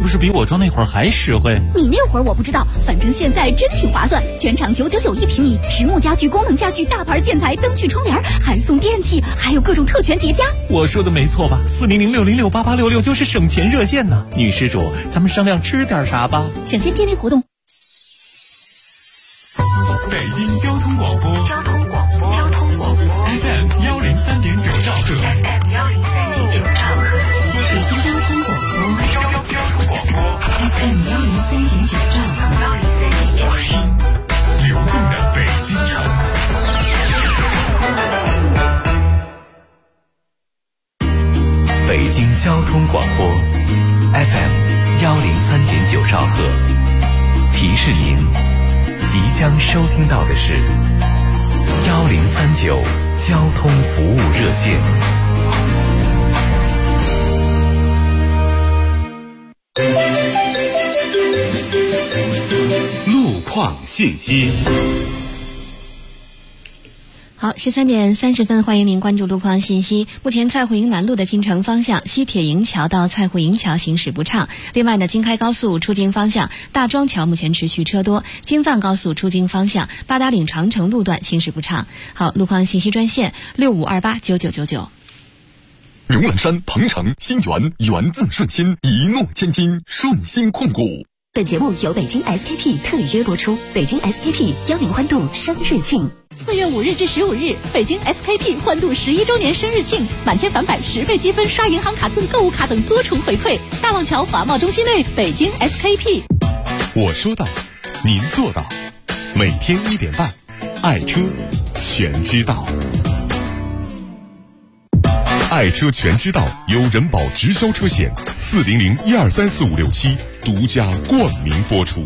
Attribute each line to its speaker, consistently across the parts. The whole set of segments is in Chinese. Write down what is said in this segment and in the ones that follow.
Speaker 1: 不是比我装那会儿还实惠？
Speaker 2: 你那会儿我不知道，反正现在真挺划算，全场999一平米，实木家具、功能家具、大牌建材、灯具、窗帘，还送电器，还有各种特权叠加。
Speaker 1: 我说的没错吧？4006068866就是省钱热线呢。女施主，咱们商量吃点啥吧？
Speaker 2: 享签电力活动。
Speaker 3: 北京交通广播FM 103.9兆赫，
Speaker 2: 北京交通广播 FM 103.9兆赫，
Speaker 3: 流动的北京城。
Speaker 4: 北京交通广播 FM 103.9兆赫，提示您即将收听到的是1039交通服务热线。
Speaker 3: 路况信息。
Speaker 5: 好，13点30分，欢迎您关注路况信息。目前蔡胡营南路的进城方向西铁营桥到蔡胡营桥行驶不畅。另外呢，京开高速出京方向大庄桥目前持续车多，京藏高速出京方向八达岭长城路段行驶不畅。好，路况信息专线65289999。
Speaker 3: 荣览山、鹏城、新源，源自顺心，一诺千金，顺心控股。
Speaker 6: 本节目由北京 SKP 特约播出。北京 SKP 10欢度生日庆
Speaker 2: ，4月5日至15日，北京 SKP 欢度11周年生日庆，满千返版10倍积分，刷银行卡赠购物卡等多重回馈。大望桥华贸中心内，北京 SKP。
Speaker 3: 我说到，您做到。每天1点半，爱车全知道。爱车全知道由人保直销车险400123456独家冠名播出。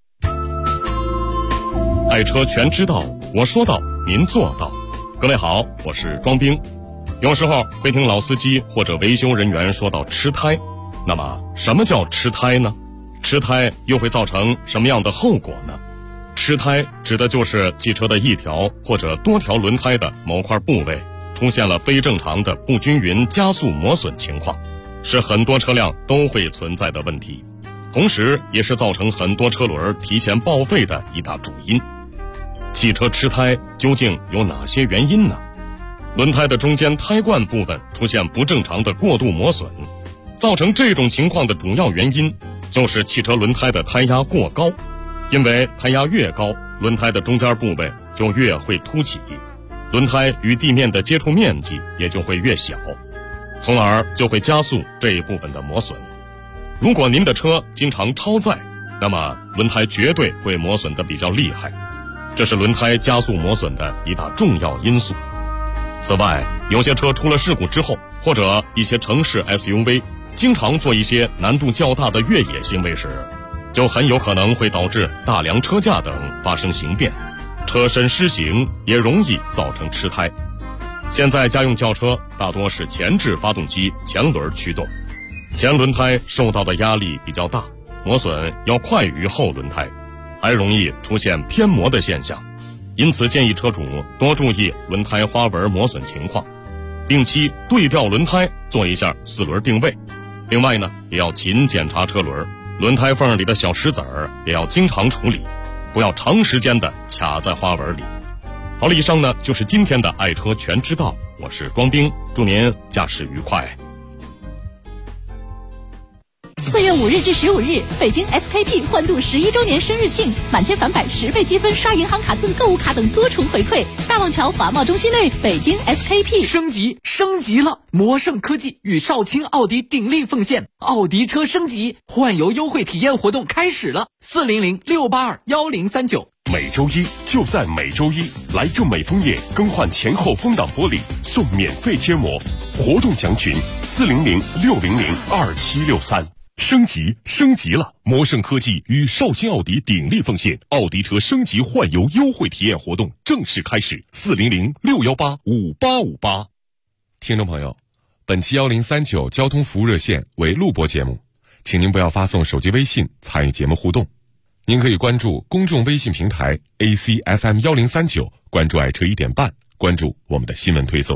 Speaker 3: 爱车全知道，我说到，您做到。各位好，我是庄兵。有时候会听老司机或者维修人员说到吃胎，那么什么叫吃胎呢？吃胎又会造成什么样的后果呢？吃胎指的就是汽车的一条或者多条轮胎的某块部位出现了非正常的不均匀加速磨损情况，是很多车辆都会存在的问题，同时也是造成很多车轮提前报废的一大主因。汽车吃胎究竟有哪些原因呢？轮胎的中间胎冠部分出现不正常的过度磨损，造成这种情况的主要原因就是汽车轮胎的胎压过高，因为胎压越高，轮胎的中间部位就越会凸起，轮胎与地面的接触面积也就会越小，从而就会加速这一部分的磨损。如果您的车经常超载，那么轮胎绝对会磨损得比较厉害，这是轮胎加速磨损的一大重要因素。此外，有些车出了事故之后，或者一些城市 SUV 经常做一些难度较大的越野行为时，就很有可能会导致大梁车架等发生形变，车身失形，也容易造成吃胎。现在家用轿车大多是前置发动机前轮驱动，前轮胎受到的压力比较大，磨损要快于后轮胎，还容易出现偏磨的现象。因此建议车主多注意轮胎花纹磨损情况，定期对调轮胎，做一下4轮定位。另外呢，也要勤检查车轮，轮胎缝里的小石子儿也要经常处理，不要长时间的卡在花纹里。好了，以上呢就是今天的爱车全知道，我是庄兵，祝您驾驶愉快。
Speaker 2: 4月5日至15日，北京 SKP 欢度11周年生日庆，满千返版10倍积分，刷银行卡赠购物卡等多重回馈。大望桥华贸中心内，北京 SKP。
Speaker 7: 升级了！魔盛科技与少卿奥迪鼎力奉献，奥迪车升级换油优惠体验活动开始了，400-682-1039。
Speaker 3: 每周一就在每周一，来正美枫叶更换前后风挡玻璃送免费贴膜，活动详询400-600-2763。升级了！魔盛科技与少卿奥迪鼎力奉献，奥迪车升级换油优惠体验活动正式开始，400-618-5858。听众朋友，本期1039交通服务热线为录播节目，请您不要发送手机微信参与节目互动。您可以关注公众微信平台 ACFM1039，关注爱车1点半，关注我们的新闻推送。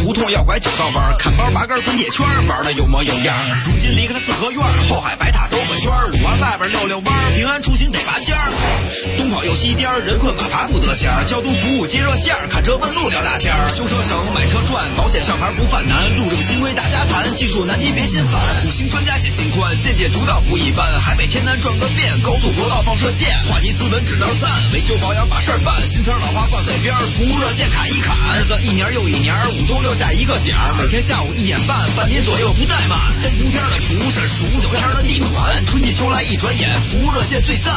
Speaker 8: 胡同要拐9道弯，看包8根滚铁圈，玩的有模有样。如今离开了四合院，后海白塔兜个圈，5环外边溜溜弯，平安出行得拔尖儿。东跑又西颠，人困马乏不得闲，交通服务接热线，看车问路聊大天。修车省，买车赚，保险上牌不犯难，路政新规大家谈，技术难题别心烦。5星专家解心宽，见解独到不一般，海北天南转个遍，高速国道放射线，话题斯文指道赞，维修保养把事儿办，新词老话挂嘴边，服务热线砍一砍，日子一年又一年，5多6下一个点儿，每天下午1点半，半年左右不怠慢。3伏天的厨师，15、9天的地板，春季秋来一转眼，服务热线最赞。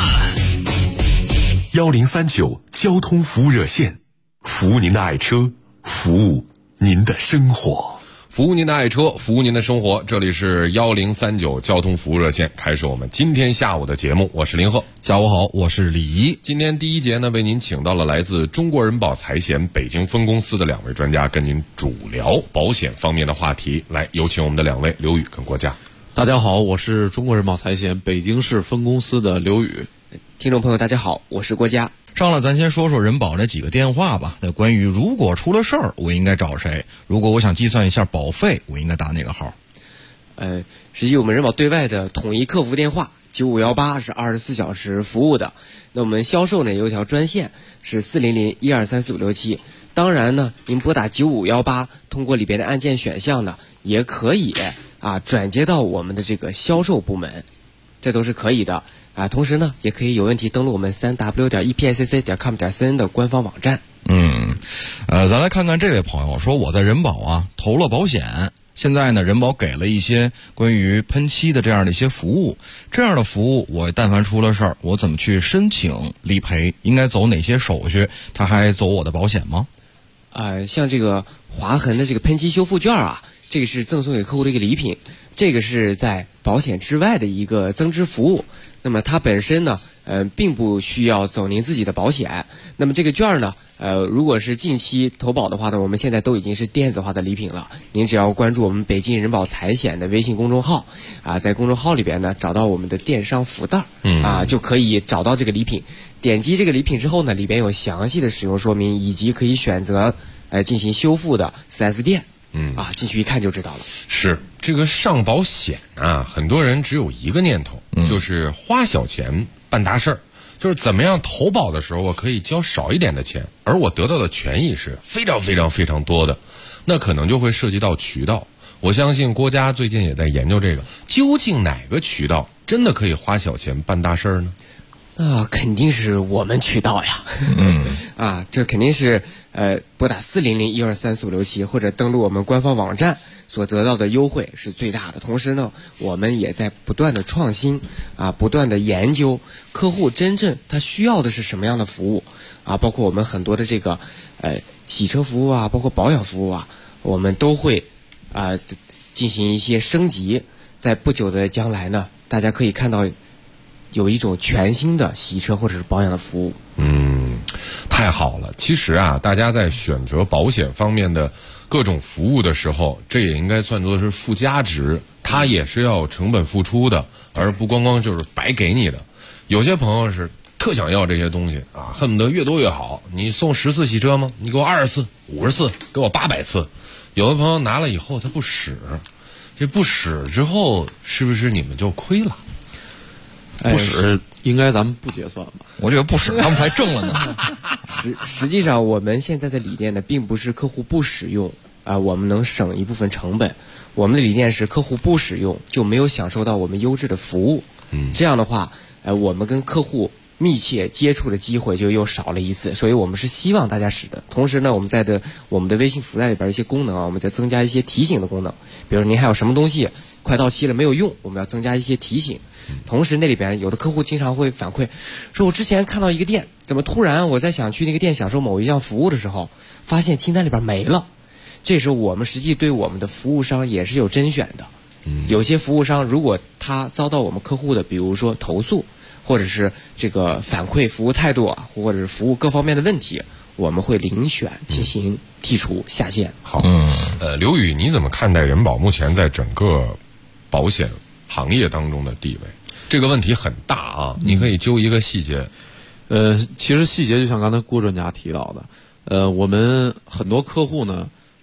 Speaker 9: 1039交通服务热线，服务您的爱车，服务您的生活，
Speaker 3: 服务您的爱车，服务您的生活。这里是1039交通服务热线，开始我们今天下午的节目。我是林鹤，
Speaker 10: 下午好，我是李怡。
Speaker 3: 今天第一节呢，为您请到了来自中国人保财险北京分公司的2位专家，跟您主聊保险方面的话题。来，有请我们的2位刘宇跟郭佳。
Speaker 11: 大家好，我是中国人保财险北京市分公司的刘宇。
Speaker 12: 听众朋友大家好，我是郭佳。
Speaker 10: 上来咱先说说人保这几个电话吧。那关于如果出了事儿，我应该找谁？如果我想计算一下保费，我应该打哪个号？
Speaker 12: 实际我们人保对外的统一客服电话9518是24小时服务的。那我们销售呢有一条专线是400-1234567。当然呢，您拨打9518，通过里边的按键选项呢，也可以转接到我们的这个销售部门，这都是可以的。同时呢，也可以有问题登录我们3w.epsc.com.cn 的官方网站。
Speaker 10: 咱来看看这位朋友说，我在人保投了保险，现在呢，人保给了一些关于喷漆的这样的一些服务，这样的服务我但凡出了事儿，我怎么去申请理赔？应该走哪些手续？他还走我的保险吗？
Speaker 12: 像这个划痕的这个喷漆修复券这个是赠送给客户的一个礼品，这个是在保险之外的一个增值服务。那么它本身呢，并不需要走您自己的保险。那么这个券呢，如果是近期投保的话呢，我们现在都已经是电子化的礼品了。您只要关注我们北京人保财险的微信公众号在公众号里边呢找到我们的电商福袋就可以找到这个礼品。点击这个礼品之后呢，里边有详细的使用说明，以及可以选择进行修复的 4S 店。进去一看就知道了。
Speaker 3: 是这个上保险很多人只有一个念头，就是花小钱办大事儿，就是怎么样投保的时候我可以交少一点的钱，而我得到的权益是非常非常非常多的，那可能就会涉及到渠道。我相信郭佳最近也在研究这个，究竟哪个渠道真的可以花小钱办大事儿呢？
Speaker 12: 肯定是我们渠道呀。这肯定是拨打400-1234567或者登录我们官方网站所得到的优惠是最大的。同时呢，我们也在不断的创新不断的研究客户真正他需要的是什么样的服务包括我们很多的这个洗车服务包括保养服务我们都会进行一些升级。在不久的将来呢，大家可以看到有一种全新的洗车或者是保养的服务。
Speaker 3: 太好了。其实大家在选择保险方面的各种服务的时候，这也应该算作是附加值，它也是要成本付出的，而不光光就是白给你的。有些朋友是特想要这些东西恨不得越多越好。你送10次洗车吗？你给我20次、50次，给我800次。有的朋友拿了以后他不使，这不使之后是不是你们就亏了？
Speaker 11: 不使应该咱们不结算吧？
Speaker 10: 我觉得不使他们才挣了呢。
Speaker 12: 实际上我们现在的理念呢，并不是客户不使用我们能省一部分成本。我们的理念是客户不使用就没有享受到我们优质的服务。这样的话我们跟客户密切接触的机会就又少了一次，所以我们是希望大家使的。同时呢，我们的微信福袋里边一些功能我们再增加一些提醒的功能，比如您还有什么东西快到期了没有用，我们要增加一些提醒。同时那里边有的客户经常会反馈说，我之前看到一个店，怎么突然我在想去那个店享受某一项服务的时候，发现清单里边没了。这时候我们实际对我们的服务商也是有甄选的。有些服务商如果他遭到我们客户的比如说投诉，或者是这个反馈服务态度或者是服务各方面的问题，我们会遴选进行剔除下线。
Speaker 3: 好，刘宇，你怎么看待人保目前在整个保险行业当中的地位？这个问题很大你可以揪一个细节。
Speaker 11: 其实细节就像刚才郭专家提到的，我们很多客户呢，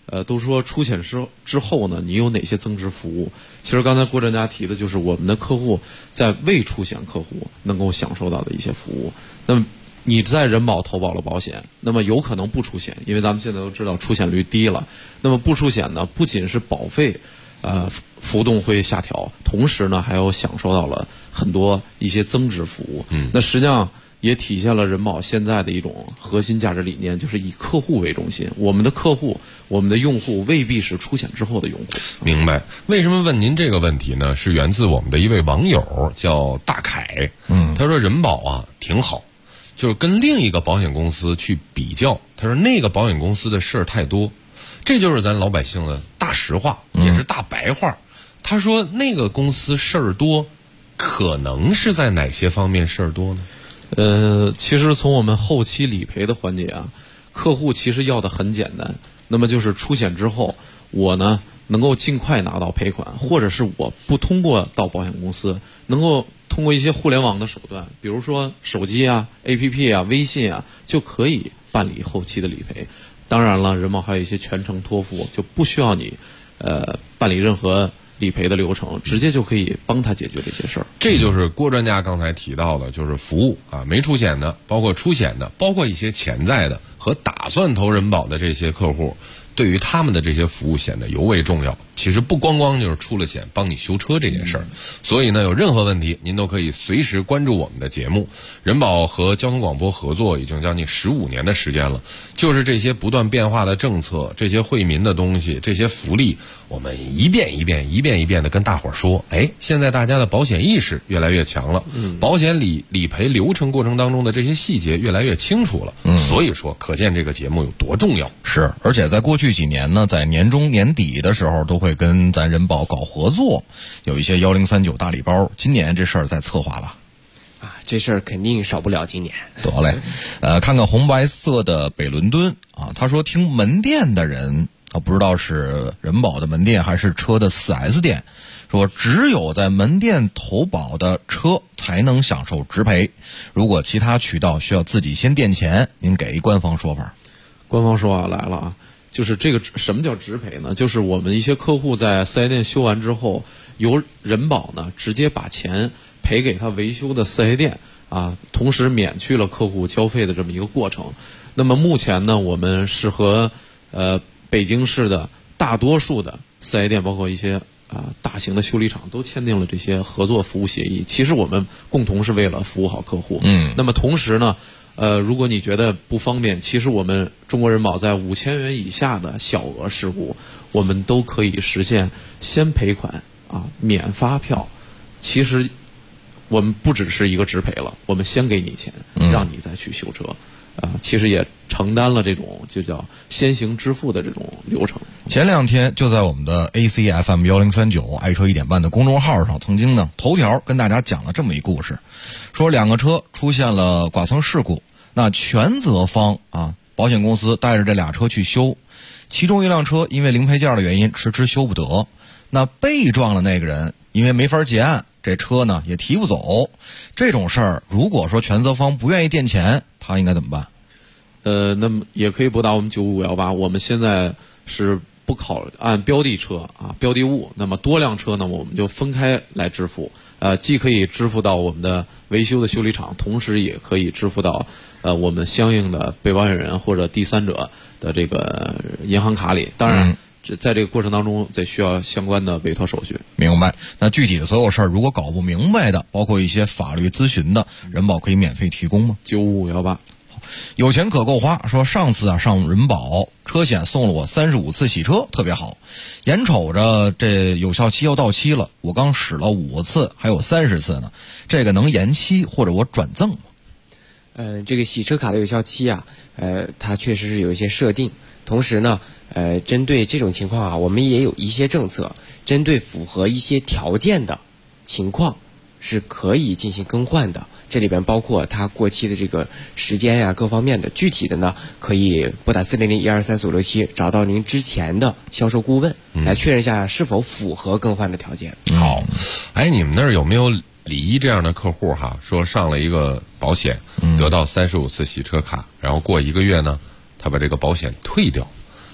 Speaker 11: 都说出险之后呢，你有哪些增值服务？其实刚才郭专家提的就是我们的客户在未出险客户能够享受到的一些服务。那么你在人保投保了保险，那么有可能不出险，因为咱们现在都知道出险率低了。那么不出险呢，不仅是保费浮动会下调，同时呢还有享受到了很多一些增值服务。那实际上也体现了人保现在的一种核心价值理念，就是以客户为中心。我们的客户，我们的用户未必是出险之后的用户。
Speaker 3: 明白？为什么问您这个问题呢？是源自我们的一位网友叫大凯。他说人保啊挺好，就是跟另一个保险公司去比较，他说那个保险公司的事儿太多，这就是咱老百姓的大实话，也是大白话。他说那个公司事儿多，可能是在哪些方面事儿多呢？
Speaker 11: 其实从我们后期理赔的环节啊，客户其实要的很简单，那么就是出险之后，我呢能够尽快拿到赔款，或者是我不通过到保险公司，能够通过一些互联网的手段，比如说手机啊、APP 啊、微信啊，就可以办理后期的理赔。当然了，人保还有一些全程托付，就不需要你办理任何理赔的流程，直接就可以帮他解决这些事儿。
Speaker 3: 这就是郭专家刚才提到的，就是服务啊，没出险的，包括出险的，包括一些潜在的和打算投人保的这些客户，对于他们的这些服务显得尤为重要。其实不光光就是出了险帮你修车这件事儿，所以呢，有任何问题您都可以随时关注我们的节目。人保和交通广播合作已经将近15年的时间了，就是这些不断变化的政策，这些惠民的东西，这些福利，我们一遍一遍的跟大伙儿说，现在大家的保险意识越来越强了，保险理赔流程过程当中的这些细节越来越清楚了，所以说可见这个节目有多重要。
Speaker 10: 是，而且在过去几年呢，在年中年底的时候都会跟咱人保搞合作，有一些1039大礼包，今年这事儿在策划吧？
Speaker 12: 这事儿肯定少不了今年。
Speaker 10: 得嘞，看看红白色的北伦敦啊，他说听门店的人不知道是人保的门店还是车的 4S 店，说只有在门店投保的车才能享受直赔，如果其他渠道需要自己先垫钱，您给一官方说法。
Speaker 11: 官方说法来了啊，就是这个什么叫直赔呢？就是我们一些客户在4S店修完之后，由人保呢直接把钱赔给他维修的4S店啊，同时免去了客户交费的这么一个过程。那么目前呢，我们是和北京市的大多数的4S店，包括一些大型的修理厂，都签订了这些合作服务协议。其实我们共同是为了服务好客户。那么同时呢，如果你觉得不方便，其实我们中国人保在5000元以下的小额事故，我们都可以实现先赔款免发票。其实我们不只是一个直赔了，我们先给你钱，让你再去修车。其实也承担了这种就叫先行支付的这种流程。
Speaker 10: 前两天就在我们的 ACFM 1039爱车1点半的公众号上，曾经呢头条跟大家讲了这么一故事，说2个车出现了剐蹭事故，那全责方保险公司带着这俩车去修，其中一辆车因为零配件的原因迟迟修不得，那被撞的那个人因为没法结案，这车呢也提不走。这种事儿如果说全责方不愿意垫钱，他应该怎么办？
Speaker 11: 那么也可以拨打我们95518，我们现在是不考按标的车标的物，那么多辆车呢我们就分开来支付，既可以支付到我们的维修的修理厂，同时也可以支付到我们相应的被保险人或者第三者的这个银行卡里。当然在这个过程当中得需要相关的委托手续。
Speaker 10: 明白。那具体的所有事儿如果搞不明白的，包括一些法律咨询的，人保可以免费提供吗
Speaker 11: ？95518。
Speaker 10: 有钱可够花，说上次上人保车险送了我35次洗车，特别好，眼瞅着这有效期要到期了，我刚使了5次，还有30次呢，这个能延期或者我转赠吗？
Speaker 12: 这个洗车卡的有效期它确实是有一些设定，同时呢针对这种情况我们也有一些政策，针对符合一些条件的情况是可以进行更换的，这里边包括它过期的这个时间呀，各方面的。具体的呢，可以拨打400-1234567，找到您之前的销售顾问来确认一下是否符合更换的条件。
Speaker 3: 好，你们那儿有没有李一这样的客户说上了一个保险，得到35次洗车卡，然后过1个月呢，他把这个保险退掉，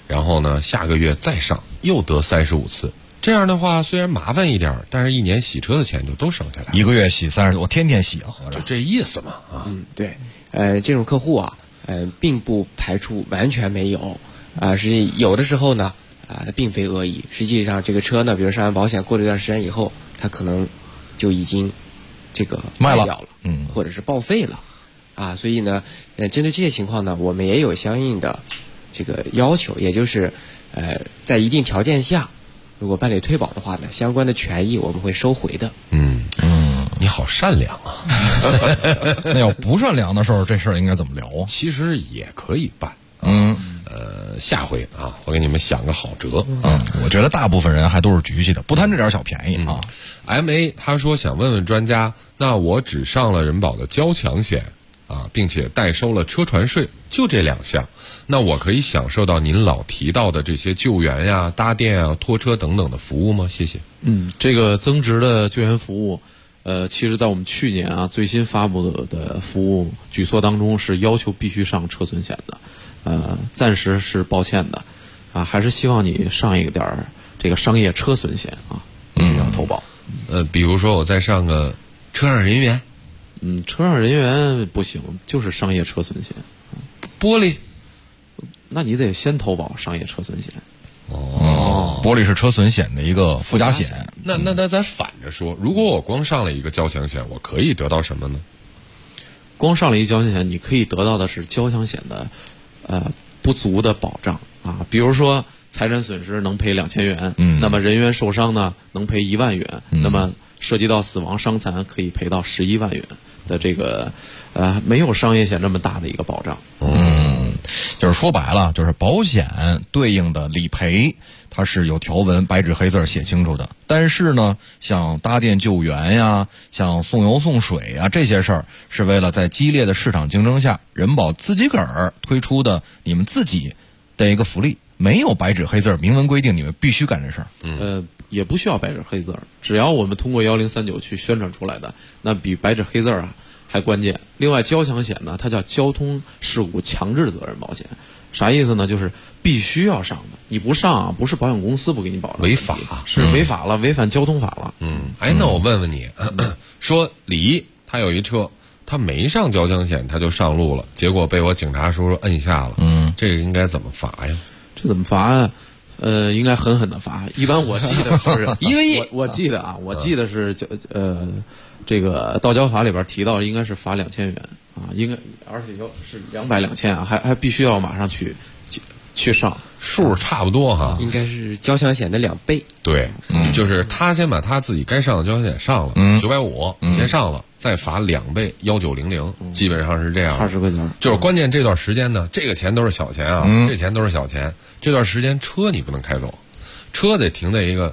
Speaker 3: 然后呢下个月再上又得35次。这样的话虽然麻烦一点，但是一年洗车的钱就都省下来了。
Speaker 10: 1个月洗30次，我天天洗啊，合着
Speaker 3: 就这意思嘛啊。
Speaker 12: 对，这种客户啊，并不排除完全没有实际有的时候呢，它并非恶意。实际上这个车呢，比如上完保险过了一段时间以后，它可能就已经这个卖掉了，或者是报废了，所以呢，针对这些情况呢，我们也有相应的这个要求，也就是在一定条件下，如果办理退保的话呢，相关的权益我们会收回的。
Speaker 3: 你好善良啊！
Speaker 10: 那要不善良的时候，这事儿应该怎么聊啊？
Speaker 3: 其实也可以办。下回啊，我给你们想个好辙。
Speaker 10: 我觉得大部分人还都是局气的，不贪这点小便宜啊。
Speaker 3: MA 他说想问问专家，那我只上了人保的交强险并且代收了车船税，就这2项，那我可以享受到您老提到的这些救援呀、搭电啊、拖车等等的服务吗？谢谢。
Speaker 11: 这个增值的救援服务，其实在我们去年最新发布的服务举措当中是要求必须上车损险的。暂时是抱歉的，还是希望你上一个点儿这个商业车损险要投保。
Speaker 3: 比如说我再上个车上人员，
Speaker 11: 车上人员不行，就是商业车损险。
Speaker 3: 玻璃，
Speaker 11: 那你得先投保商业车损险。
Speaker 10: 玻璃是车损险的一个附加险。
Speaker 3: 那咱反着说，如果我光上了一个交强险，我可以得到什么呢？
Speaker 11: 光上了一个交强险，你可以得到的是交强险的不足的保障比如说财产损失能赔2000元，那么人员受伤呢能赔1万元，那么涉及到死亡伤残可以赔到11万元的这个没有商业险这么大的一个保障。
Speaker 10: 就是说白了，就是保险对应的理赔它是有条文白纸黑字写清楚的，但是呢像搭电救援呀，像送油送水呀，这些事儿是为了在激烈的市场竞争下，人保自己个儿推出的你们自己的一个福利，没有白纸黑字明文规定你们必须干这事儿。
Speaker 11: 也不需要白纸黑字，只要我们通过1039去宣传出来的，那比白纸黑字还关键。另外交强险呢，它叫交通事故强制责任保险，啥意思呢？就是必须要上的，你不上不是保险公司不给你保障，
Speaker 3: 违法
Speaker 11: 是违法了，违反交通法了。
Speaker 3: 那我问问你，说李一他有一车，他没上交强险他就上路了，结果被我警察叔叔摁下了，这个应该怎么罚呀？
Speaker 11: 这怎么罚呀？应该狠狠的罚。一般我记得是
Speaker 3: 1个亿，
Speaker 11: 我记得是这个道交法里边提到应该是罚2000元应该而且是200、2000还必须要马上去上，
Speaker 3: 数差不多哈，
Speaker 12: 应该是交强险的2倍。
Speaker 3: 对，就是他先把他自己该上的交强险上了，950，你先上了，再罚2倍，1900，基本上是这样
Speaker 11: ，20块钱。
Speaker 3: 就是关键这段时间呢，这个钱都是小钱这钱都是小钱。这段时间车你不能开走，车得停在一个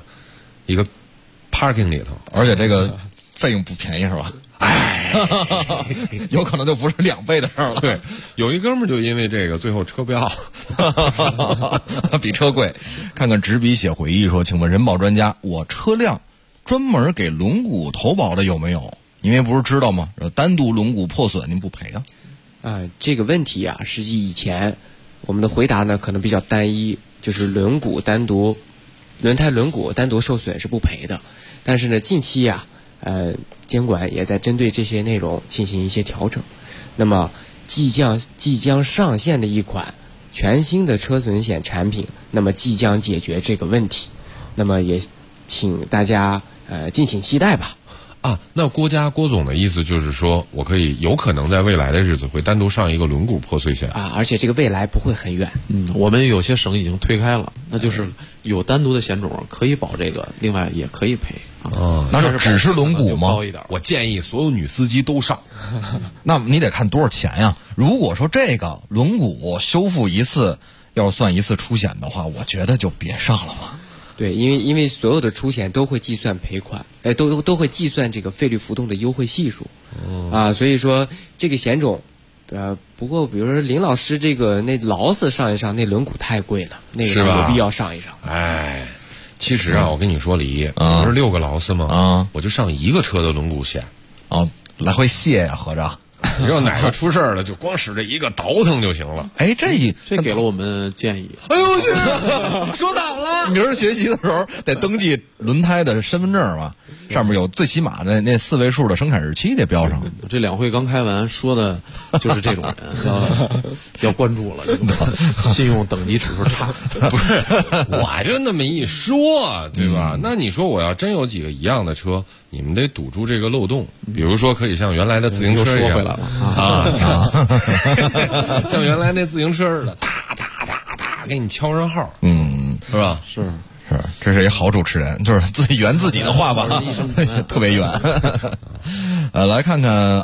Speaker 3: parking 里头，
Speaker 10: 而且这个费用不便宜是吧？有可能就不是2倍的事儿了。
Speaker 3: 对，有一哥们儿就因为这个最后车标
Speaker 10: 比车贵。看看执笔写回忆说，请问人保专家，我车辆专门给轮毂投保的有没有？因为不是知道吗？单独轮毂破损您不赔
Speaker 12: 这个问题实际以前我们的回答呢可能比较单一，就是轮胎轮毂单独受损是不赔的。但是呢近期监管也在针对这些内容进行一些调整。那么即将上线的一款全新的车损险产品，那么即将解决这个问题。那么也请大家敬请期待吧。
Speaker 3: 那郭总的意思就是说，我有可能在未来的日子会单独上一个轮毂破碎险
Speaker 12: 而且这个未来不会很远。
Speaker 11: 我们有些省已经推开了，那就是有单独的险种可以保这个，另外也可以赔
Speaker 10: 那是只是轮毂吗？
Speaker 3: 我建议所有女司机都上。
Speaker 10: 那你得看多少钱呀？如果说这个轮毂修复一次要算一次出险的话，我觉得就别上了吧。
Speaker 12: 对，因为所有的出险都会计算赔款，都会计算这个费率浮动的优惠系数，所以说这个险种，不过比如说林老师那劳斯上一上，那轮毂太贵了，那个有必要上一上。
Speaker 3: 其实我跟你说，李毅，不是6个劳斯吗？我就上1个车的轮毂险。
Speaker 10: 来回卸呀，合着。
Speaker 13: 你说哪个出事儿了，就光使这一个倒腾就行了。
Speaker 10: 哎，这
Speaker 11: 给了我们建议。
Speaker 13: 哎呦我去，说咋了？
Speaker 10: 明儿学习的时候得登记轮胎的身份证嘛，上面有最起码的那4位数的生产日期得标上。
Speaker 11: 这两会刚开完，说的就是这种人，要关注了，信用等级指数差。
Speaker 13: 不是，我就那么一说，对吧？那你说我要真有几个一样的车，你们得堵住这个漏洞，比如说可以像原来的自行车一样，
Speaker 11: 说回来了
Speaker 13: 啊，像原来那自行车似的，哒哒哒哒给你敲上号，
Speaker 10: 是
Speaker 13: 吧？
Speaker 11: 是，
Speaker 10: 这是一好主持人，就是自己圆自己的话吧，特别圆。来看看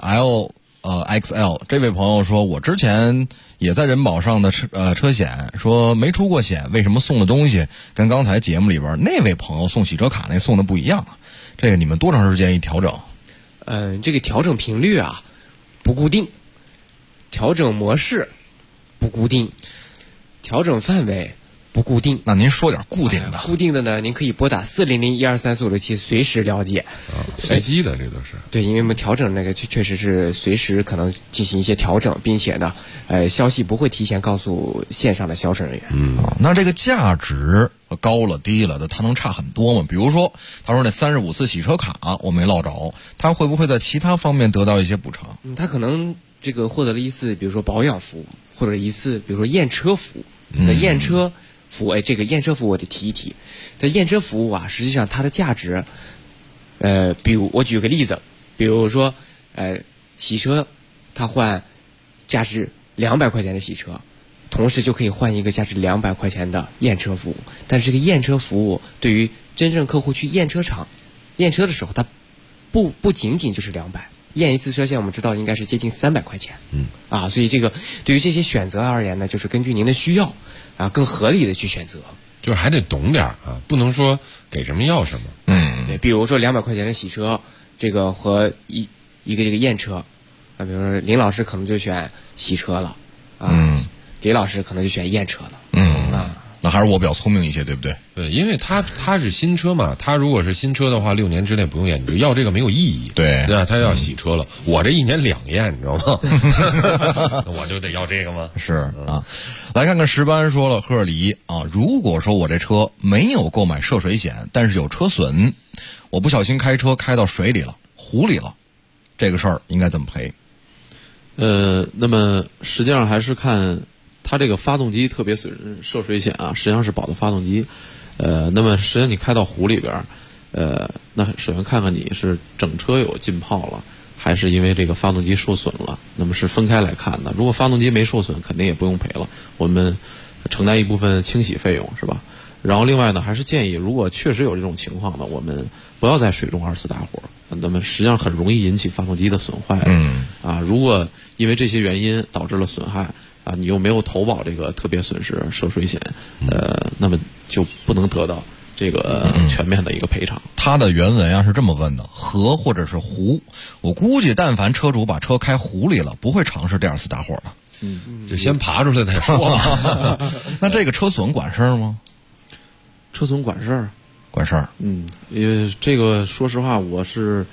Speaker 10: XL 这位朋友说，我之前也在人保上的车险，说没出过险，为什么送的东西跟刚才节目里边那位朋友送洗车卡那送的不一样啊？这个你们多长时间一调整？
Speaker 12: 这个调整频率啊不固定，调整模式不固定，调整范围不固定。
Speaker 10: 那您说点固定的。
Speaker 12: 固定的呢，您可以拨打400-123-4567随时了解。
Speaker 13: 随机的这都是。
Speaker 12: 对，因为我们调整那个确实是随时可能进行一些调整，并且呢，消息不会提前告诉线上的销售人员。
Speaker 10: 那这个价值高了低了的，它能差很多吗？比如说，他说那35次洗车卡我没落着，他会不会在其他方面得到一些补偿？
Speaker 12: 他可能这个获得了一次，比如说保养服务，或者一次比如说验车服务。那验车服务，这个验车服务我得提一提。这验车服务啊，实际上它的价值，比如我举个例子，比如说洗车，他换价值200块钱的洗车，同时就可以换一个价值200块钱的验车服务。但是这个验车服务对于真正客户去验车场验车的时候，它不仅仅就是200，验一次车，现在我们知道应该是接近300块钱。所以这个对于这些选择而言呢，就是根据您的需要啊，更合理的去选择。
Speaker 13: 就是还得懂点啊，不能说给什么要什么。
Speaker 12: 对，比如说200块钱的洗车，这个和一个这个验车，比如说林老师可能就选洗车了，李老师可能就选验车了。
Speaker 10: 那还是我比较聪明一些，对不对？
Speaker 13: 对，因为他是新车嘛，他如果是新车的话，6年之内不用验，你就要这个没有意义。
Speaker 10: 对
Speaker 13: 吧？他要洗车了，我这1年2验，你知道吗？我就得要这个吗？
Speaker 10: 是啊，来看看石斑说了，赫尔黎啊，如果说我这车没有购买涉水险，但是有车损，我不小心开车开到水里了、湖里了，这个事儿应该怎么赔？
Speaker 11: 那么实际上还是看它这个发动机特别涉水险啊，实际上是保的发动机。那么实际上你开到湖里边，那首先看看你是整车有浸泡了，还是因为这个发动机受损了，那么是分开来看的。如果发动机没受损，肯定也不用赔了，我们承担一部分清洗费用，是吧？然后另外呢，还是建议，如果确实有这种情况呢，我们不要在水中2次打火，那么实际上很容易引起发动机的损坏。如果因为这些原因导致了损害啊，你又没有投保这个特别损失涉水险，那么就不能得到这个全面的一个赔偿。
Speaker 10: 他的原文啊是这么问的：河或者是湖，我估计但凡车主把车开湖里了，不会尝试2次打火的。
Speaker 13: 就先爬出来再说吧。
Speaker 10: 那这个车损管事儿吗？
Speaker 11: 车损管事儿，
Speaker 10: 管事儿。
Speaker 11: 因为这个说实话，我是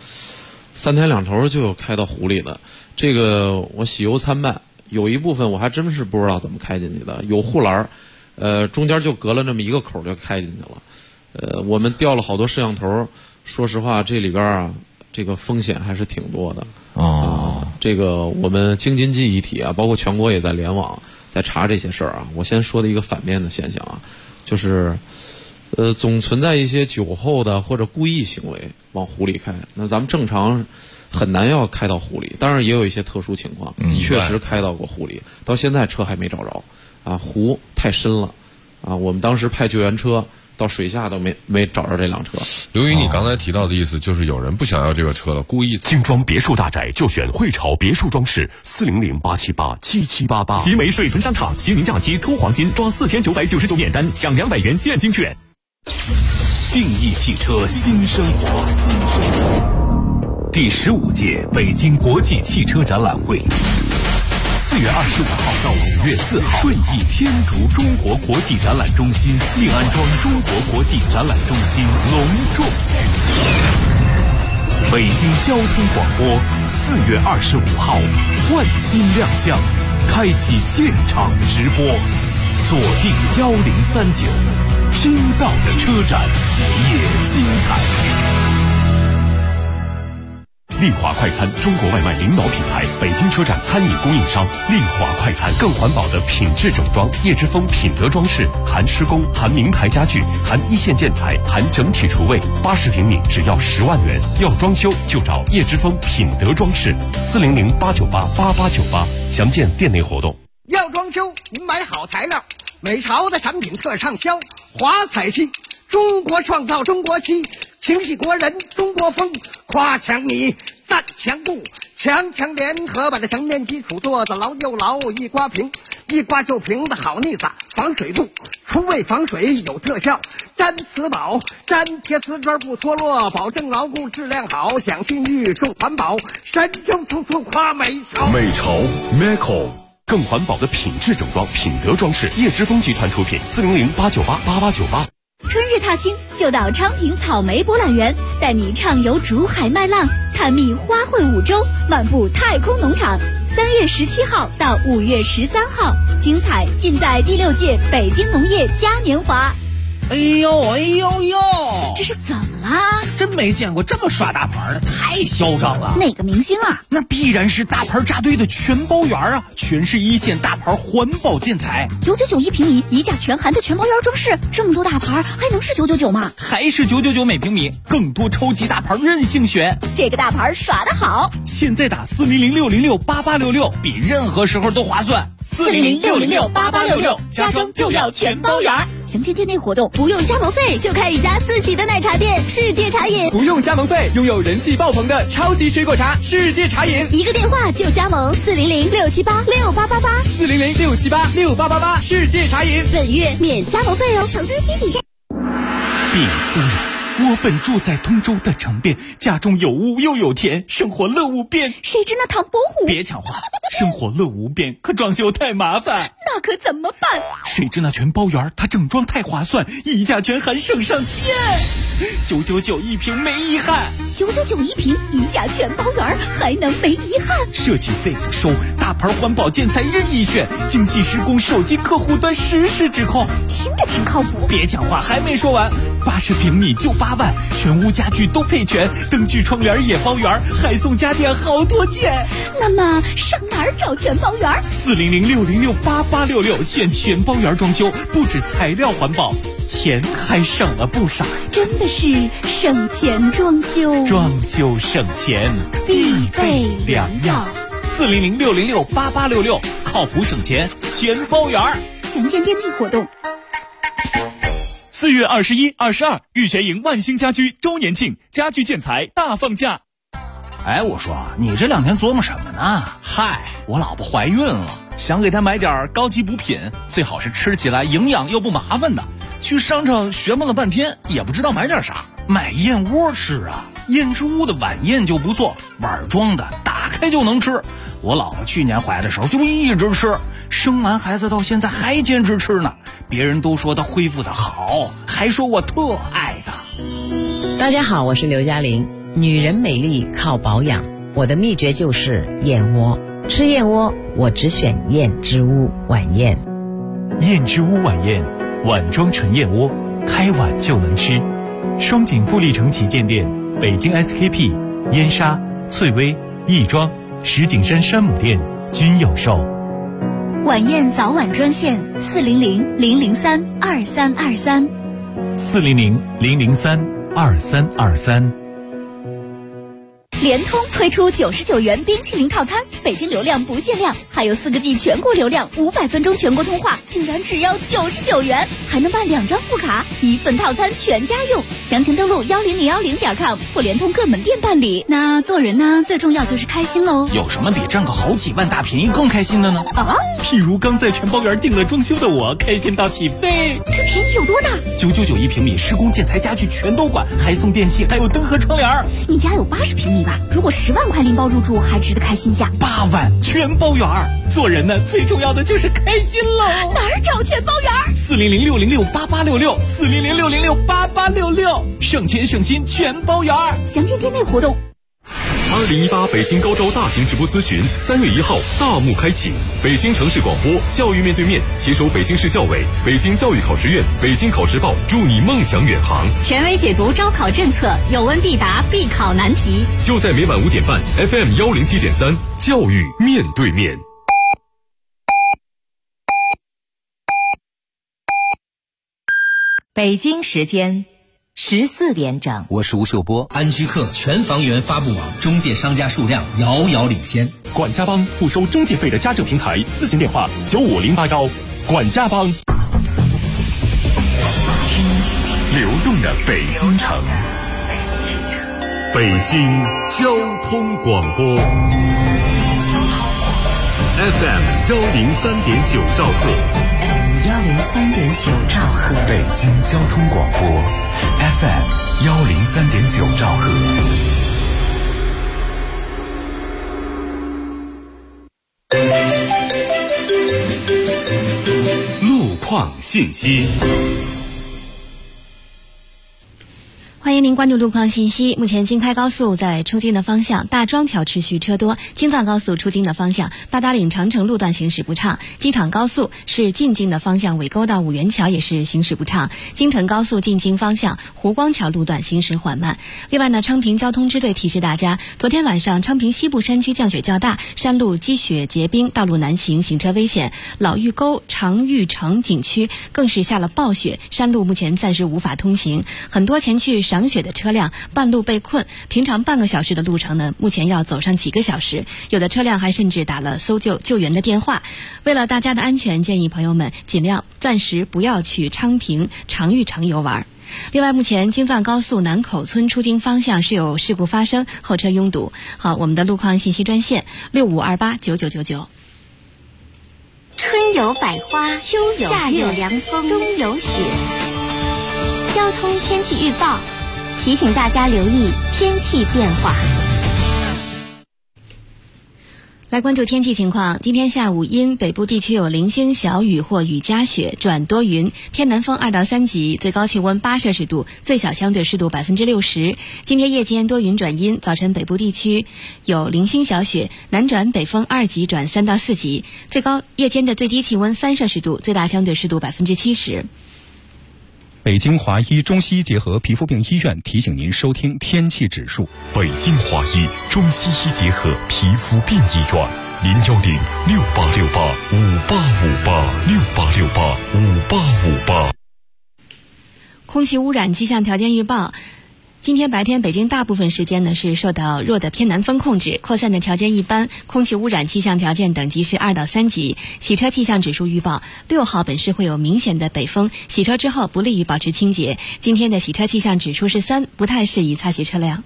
Speaker 11: 3天2头就有开到湖里的。这个我喜忧参半，有一部分我还真是不知道怎么开进去的。有护栏，中间就隔了那么一个口就开进去了。我们调了好多摄像头，说实话，这里边啊，这个风险还是挺多的。这个我们京津冀一体啊，包括全国也在联网在查这些事儿啊。我先说的一个反面的现象啊，就是总存在一些酒后的或者故意行为往湖里开。那咱们正常很难要开到湖里，当然也有一些特殊情况，确实开到过湖里，到现在车还没找着啊，湖太深了啊。我们当时派救援车到水下都没找着这辆车。
Speaker 13: 由于你刚才提到的意思，就是有人不想要这个车了，故意。
Speaker 14: 精装别墅大宅就选汇潮别墅装饰，400-878-7788。集美水屯商场新年假期抽黄金，抓4天999免单，享200元现金券。定义汽车新生活，第15届北京国际汽车展览会，4月25号到5月4号，顺义天竺中国国际展览中心静安庄中国国际展览中心隆重举行。 北京交通广播4月25号换新亮相，开启现场直播，锁定1039，听到的车展也精彩。丽华快餐，中国外卖领导品牌，北京车展餐饮供应商。丽华快餐更环保的品质整装，叶之峰品德装饰，含施工，含名牌家具，含一线建材，含整体厨卫，80平米只要10万元。要装修就找叶之峰品德装饰，400-898-8898，详见店内活动。
Speaker 15: 要装修，您买好材料，美潮的产品特畅销，华彩漆，中国创造中国漆，情系国人中国风，夸强你赞强固，强联合把这墙面基础做得牢又牢，一刮平，一刮就平的好腻子，防水度，厨卫防水有特效，粘瓷宝，粘贴瓷砖不脱落，保证牢固质量好，讲信誉重环保，神州处处夸美潮。
Speaker 14: 美潮 Meco。更环保的品质整装，品德装饰，叶之峰集团出品，400-898-8898。
Speaker 2: 春日踏青就到昌平草莓博览园，带你畅游竹海麦浪，探秘花卉五洲，漫步太空农场。3月17号到5月13号，精彩尽在第6届北京农业嘉年华。
Speaker 16: 哎呦，
Speaker 2: 这是怎么啦？
Speaker 16: 真没见过这么耍大牌的，太嚣张了。
Speaker 2: 哪个明星啊？
Speaker 16: 那必然是大牌扎堆的全包园啊，全是一线大牌环保建材
Speaker 2: ，999一平米，一价全含的全包园装饰，这么多大牌还能是999吗？
Speaker 16: 还是999每平米，更多超级大牌任性选。
Speaker 2: 这个大牌耍得好，
Speaker 16: 现在打400-606-8866，比任何时候都划算。
Speaker 2: 400-606-8866，家装就要全包园。详见店内活动，不用加盟费就开一家自己的奶茶店，世界茶饮。
Speaker 17: 不用加盟费，拥有人气爆棚的超级水果茶，世界茶饮。
Speaker 2: 一个电话就加盟，400-678-6888，400-678-6888，
Speaker 17: 世界茶饮。
Speaker 2: 本月免加盟费哦，投资需谨慎。
Speaker 16: 禀夫人，我本住在通州的城边，家中有屋又有田，生活乐无边。
Speaker 2: 谁知那唐伯虎？
Speaker 16: 别抢话，生活乐无边，可装修太麻烦。
Speaker 2: 那可怎么办？
Speaker 16: 谁知那全包园，它整装太划算，一价全含省上天，999一平没遗憾。
Speaker 2: 999一平，一价全包园，还能没遗憾？
Speaker 16: 设计费不收，大牌环保建材任意选，精细施工，手机客户端实时指控。
Speaker 2: 听着挺靠谱。
Speaker 16: 别讲话，还没说完，80平米就8万，全屋家具都配全，灯具窗帘也包圆，还送家电好多件。
Speaker 2: 那么上哪儿找全包园
Speaker 16: ？400-606-8866，选全包园装修，不止材料环保，钱还省了不少。
Speaker 2: 真的是省钱装修，
Speaker 16: 装修省钱
Speaker 2: 必备良药。
Speaker 16: 400-606-8866，靠谱省钱全包园。
Speaker 2: 详见店内活动。
Speaker 1: 4月21、22，玉泉营万兴家居周年庆，家居建材大放价。
Speaker 16: 哎，我说你这2天琢磨什么呢？嗨，我老婆怀孕了，想给她买点高级补品，最好是吃起来营养又不麻烦的。去商场学摸了半天，也不知道买点啥。买燕窝吃啊，燕之屋的晚宴就不错，碗装的，打开就能吃。我老婆去年怀的时候就一直吃，生完孩子到现在还坚持吃呢。别人都说她恢复的好，还说我特爱她。
Speaker 18: 大家好，我是刘嘉玲。女人美丽靠保养，我的秘诀就是燕窝。吃燕窝，我只选燕之屋晚宴。
Speaker 1: 燕之屋晚宴，碗装纯燕窝，开碗就能吃。双井富力城旗舰店、北京 SKP、燕莎、翠微、亦庄、石景山山姆店均有售。
Speaker 2: 晚宴早晚专线400-003-2323。
Speaker 1: 400-003-2323。
Speaker 2: 联通推出99元冰淇淋套餐，北京流量不限量，还有4个G 全国流量，500分钟全国通话，竟然只要99元，还能办2张副卡，1份套餐全家用。详情登录10010.com或联通各门店办理。那做人呢，最重要就是开心喽。
Speaker 16: 有什么比占个好几万大便宜更开心的呢？
Speaker 2: 啊，
Speaker 1: 譬如刚在全包园订了装修的我，开心到起飞。
Speaker 2: 这便宜有多大
Speaker 16: ？999一平米，施工建材家具全都管，还送电器，还有灯和窗帘。
Speaker 2: 你家有80平米吧？如果10万块拎包入住，还值得开心下。
Speaker 16: 8万全包园。
Speaker 1: 做人呢，最重要的就是开心喽。
Speaker 2: 哪儿找全包园
Speaker 16: ？400-606-8866，400-606-8866，省钱省心全包园。
Speaker 2: 详见店内活动。
Speaker 14: 2018北京高招大型直播咨询3月1号大幕开启，北京城市广播教育面对面携手北京市教委、北京教育考试院、北京考试报，助你梦想远航，
Speaker 19: 权威解读招考政策，有问必答，必考难题。
Speaker 14: 就在每晚5点半 FM 107.3，教育面对面。
Speaker 20: 北京时间14点整，
Speaker 21: 我是吴秀波。安居客全房源发布网，中介商家数量遥遥领先。
Speaker 14: 管家帮不收中介费的家政平台，咨询电话95081。管家帮。
Speaker 1: 流动的北京城，北京交通广播 FM 103.9兆赫
Speaker 20: 103.9兆赫，
Speaker 1: 北京交通广播 FM 103.9兆赫。路况信息。
Speaker 5: 欢迎您关注路况信息。目前京开高速在出京的方向大庄桥持续车多，京藏高速出京的方向八达岭长城路段行驶不畅，机场高速是进京的方向尾沟到五元桥也是行驶不畅，京承高速进京方向湖光桥路段行驶缓慢。另外呢，昌平交通支队提示大家，昨天晚上昌平西部山区降雪较大，山路积雪结冰，道路难行，行车危险。老峪沟长峪城景区更是下了暴雪，山路目前暂时无法通行，很多前去赏雪的车辆半路被困，平常半个小时的路程呢，目前要走上几个小时，有的车辆还甚至打了搜救救援的电话。为了大家的安全，建议朋友们尽量暂时不要去昌平长峪城游玩。另外，目前京藏高速南口村出京方向是有事故发生，后车拥堵。好，我们的路况信息专线65289999。
Speaker 2: 春有百花，秋有夏有凉风，冬有雪。交通天气预报提醒大家留意天气变化。
Speaker 5: 来关注天气情况，今天下午因北部地区有零星小雨或雨夹雪转多云，偏南风2到3级，最高气温8摄氏度，最小相对湿度60%。今天夜间多云转阴，早晨北部地区有零星小雪，南转北风2级转3到4级，最高夜间的最低气温3摄氏度，最大相对湿度70%。
Speaker 22: 北京华医中西医结合皮肤病医院提醒您收听天气指数。
Speaker 1: 北京华医中西医结合皮肤病医院，0106868585858，68685858。
Speaker 5: 空气污染气象条件预报。今天白天北京大部分时间呢是受到弱的偏南风控制，扩散的条件一般，空气污染气象条件等级是2到3级。洗车气象指数预报，6号本市会有明显的北风，洗车之后不利于保持清洁。今天的洗车气象指数是3，不太适宜擦洗车辆。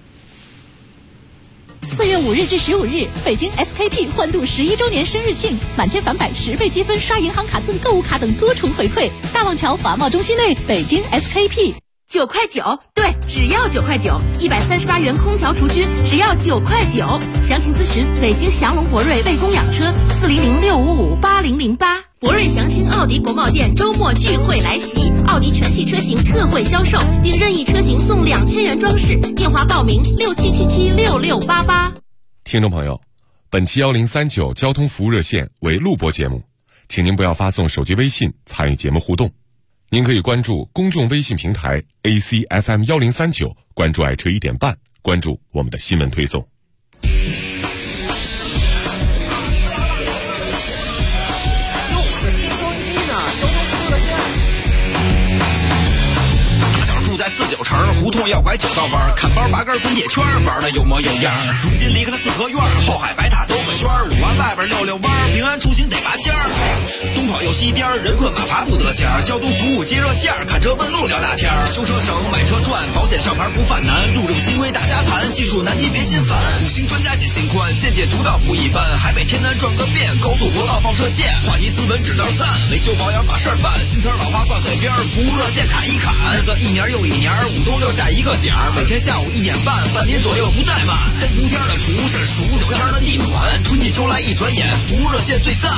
Speaker 23: 4月5日至15日，北京 SKP 欢度11周年生日庆，满千返百10倍积分，刷银行卡赠购物卡等多重回馈。大望桥华贸中心内，北京 SKP。
Speaker 24: 9块9，对，只要9块9，138元空调除菌，只要9块9。详情咨询北京祥龙博瑞为供养车，40065558008。博瑞祥兴奥迪国贸店周末聚会来袭，奥迪全系车型特惠销售，订任意车型送2000元装饰。电话报名67776688。
Speaker 3: 听众朋友，本期1039交通服务热线为录播节目，请您不要发送手机微信参与节目互动。您可以关注公众微信平台 ACFM 1039，关注爱车1点半，关注我们的新闻推送。
Speaker 8: 在49城胡同要拐9道弯，看包拔根滚铁圈，玩的有模有样。如今离开了四合院，后海白塔兜个圈，5环外边溜弯，平安出行得拔尖儿。东跑又西颠，人困马乏不得闲。交通服务接热线，看车问路聊大天。修车省，买车赚，保险上牌不犯难。路政新规大家谈，技术难题别心烦。5星专家解心宽，见解独到不一般。海北天南转个遍，高速国道放射线，话题斯文指导赞，维修保养把事儿办。新词老话挂嘴边，服务热线砍一砍。日子一年又一年，5都6下一个点儿，每天下午1点半，半年左右不怠慢。3伏天的厨是数9天的地暖，春季秋来一转眼，服务热线最赞。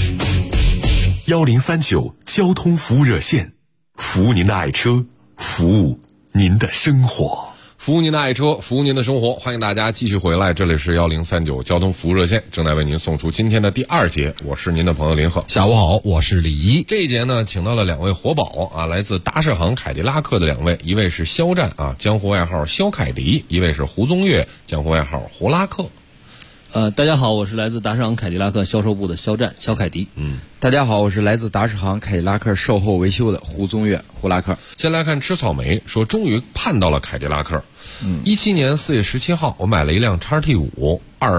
Speaker 9: 1039交通服务热线，服务您的爱车，服务您的生活。
Speaker 13: 服务您的爱车，服务您的生活，欢迎大家继续回来，这里是1039交通服务热线，正在为您送出今天的第2节，我是您的朋友林鹤。
Speaker 10: 下午好，我是李怡。
Speaker 13: 这一节呢，请到了2位活宝啊，来自达世行凯迪拉克的2位，一位是肖战啊，江湖外号肖凯迪，一位是胡宗岳，江湖外号胡拉克。
Speaker 4: 大家好，我是来自达世行凯迪拉克销售部的肖战，肖凯迪。
Speaker 6: 大家好，我是来自达世行凯迪拉克售后维修的胡宗岳，胡拉克。
Speaker 13: 先来看吃草莓，说终于盼到了凯迪拉克。17年4月17号，我买了一辆 XT5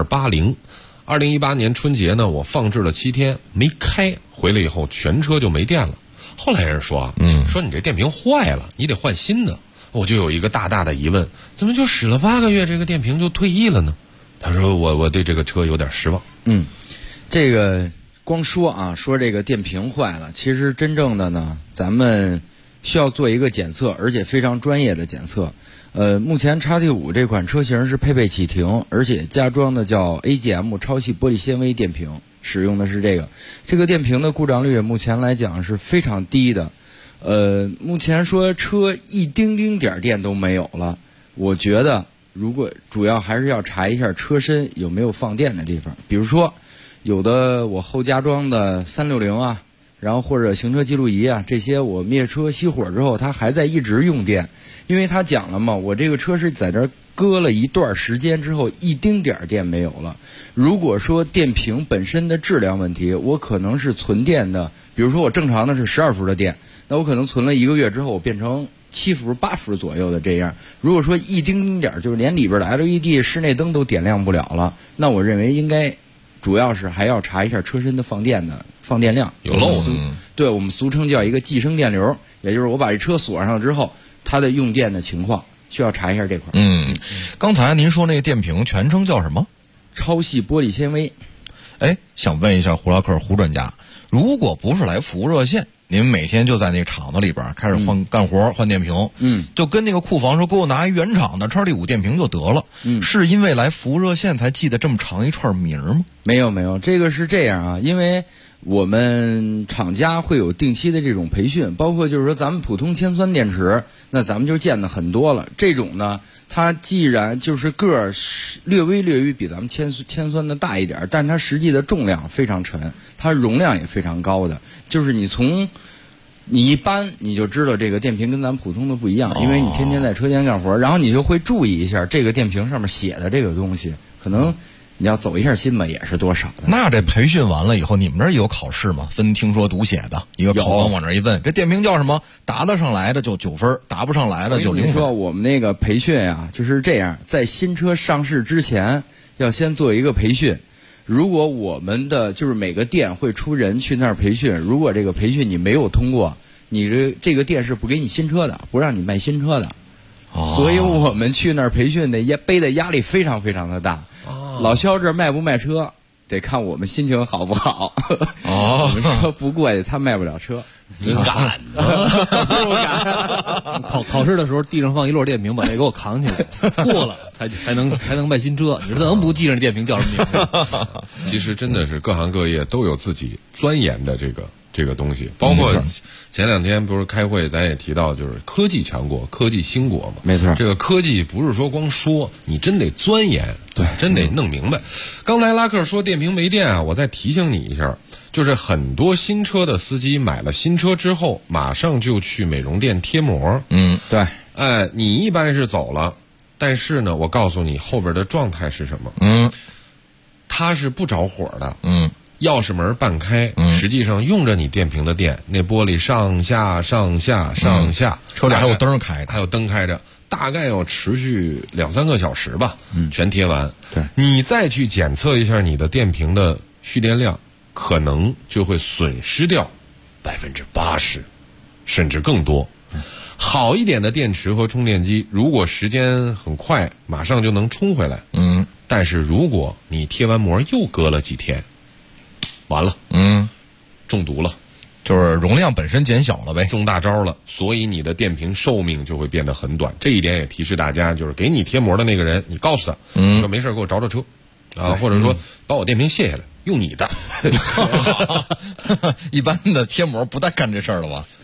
Speaker 13: 280。2018年春节呢，我放置了7天没开，回来以后全车就没电了。后来人说说你这电瓶坏了，你得换新的。我就有一个大大的疑问，怎么就使了8个月，这个电瓶就退役了呢？他说我对这个车有点失望。
Speaker 6: 这个光说说这个电瓶坏了，其实真正的呢，咱们需要做一个检测，而且非常专业的检测。目前 XT5 这款车型是配备启停，而且加装的叫 AGM 超细玻璃纤维电瓶，使用的是这个电瓶的故障率目前来讲是非常低的。目前说车一丁丁点电都没有了，我觉得如果主要还是要查一下车身有没有放电的地方，比如说有的我后加装的360啊，然后或者行车记录仪啊，这些我灭车熄火之后它还在一直用电，因为他讲了嘛，我这个车是在这搁了一段时间之后一丁点电没有了。如果说电瓶本身的质量问题，我可能是存电的，比如说我正常的是12伏的电，那我可能存了1个月之后我变成7伏8伏左右的这样。如果说一丁丁点就是连里边的 LED 室内灯都点亮不了了，那我认为应该主要是还要查一下车身的放电量
Speaker 13: 有漏的。
Speaker 6: 对，我们俗称叫一个寄生电流，也就是我把这车锁上之后它的用电的情况需要查一下这块。
Speaker 10: 刚才您说那个电瓶全称叫什么？
Speaker 6: 超细玻璃纤维。
Speaker 10: 想问一下胡拉克胡专家，如果不是来服务热线，您每天就在那个厂子里边开始干活换电瓶，就跟那个库房说给我拿一原厂的 XT5 电瓶就得了，是因为来服务热线才记得这么长一串名吗？
Speaker 6: 没有，这个是这样啊，因为我们厂家会有定期的这种培训，包括就是说咱们普通铅酸电池，那咱们就见的很多了。这种呢，它既然就是个儿略微比咱们铅酸的大一点，但是它实际的重量非常沉，它容量也非常高的。就是你一搬你就知道这个电瓶跟咱们普通的不一样，因为你天天在车间干活，然后你就会注意一下这个电瓶上面写的这个东西，可能你要走一下心吧，也是多少的。
Speaker 10: 那这培训完了以后，你们那儿有考试吗？分听说读写的，一个考官往那儿一问，这电瓶叫什么？答得上来的就9分，答不上来的就0分。
Speaker 6: 你说我们那个培训啊，就是这样，在新车上市之前要先做一个培训。如果我们的就是每个店会出人去那儿培训，如果这个培训你没有通过，你这个店是不给你新车的，不让你卖新车的。所以我们去那儿培训的背的压力非常非常的大。老肖这卖不卖车得看我们心情好不好。我们车不过去他卖不了车。
Speaker 13: 你敢呢？
Speaker 4: 不敢。考试的时候地上放一摞电瓶，把这给我扛起来，过了才能卖新车。你说能不记着电瓶叫什么名字？
Speaker 13: 其实真的是各行各业都有自己钻研的这个东西，包括前2天不是开会咱也提到，就是科技强国科技兴国嘛。
Speaker 6: 没错，
Speaker 13: 这个科技不是说光说，你真得钻研，对，真得弄明白。刚才拉克说电瓶没电啊，我再提醒你一下，就是很多新车的司机买了新车之后马上就去美容店贴膜。
Speaker 6: 对，
Speaker 13: 你一般是走了，但是呢我告诉你后边的状态是什么。它是不着火的。钥匙门半开，实际上用着你电瓶的电，那玻璃上下，
Speaker 10: 车里还有灯
Speaker 13: 开着，大概要持续2-3个小时吧，全贴完。
Speaker 6: 对，
Speaker 13: 你再去检测一下你的电瓶的蓄电量，可能就会损失掉80%，甚至更多。好一点的电池和充电机，如果时间很快，马上就能充回来。但是如果你贴完膜又隔了几天，完了，中毒了，
Speaker 10: 就是容量本身减小了呗，
Speaker 13: 中大招了，所以你的电瓶寿命就会变得很短。这一点也提示大家，就是给你贴膜的那个人，你告诉他，你说没事给我着车啊，或者说把我电瓶卸下来，用你的。
Speaker 10: 一般的贴膜不带干这事儿了吧？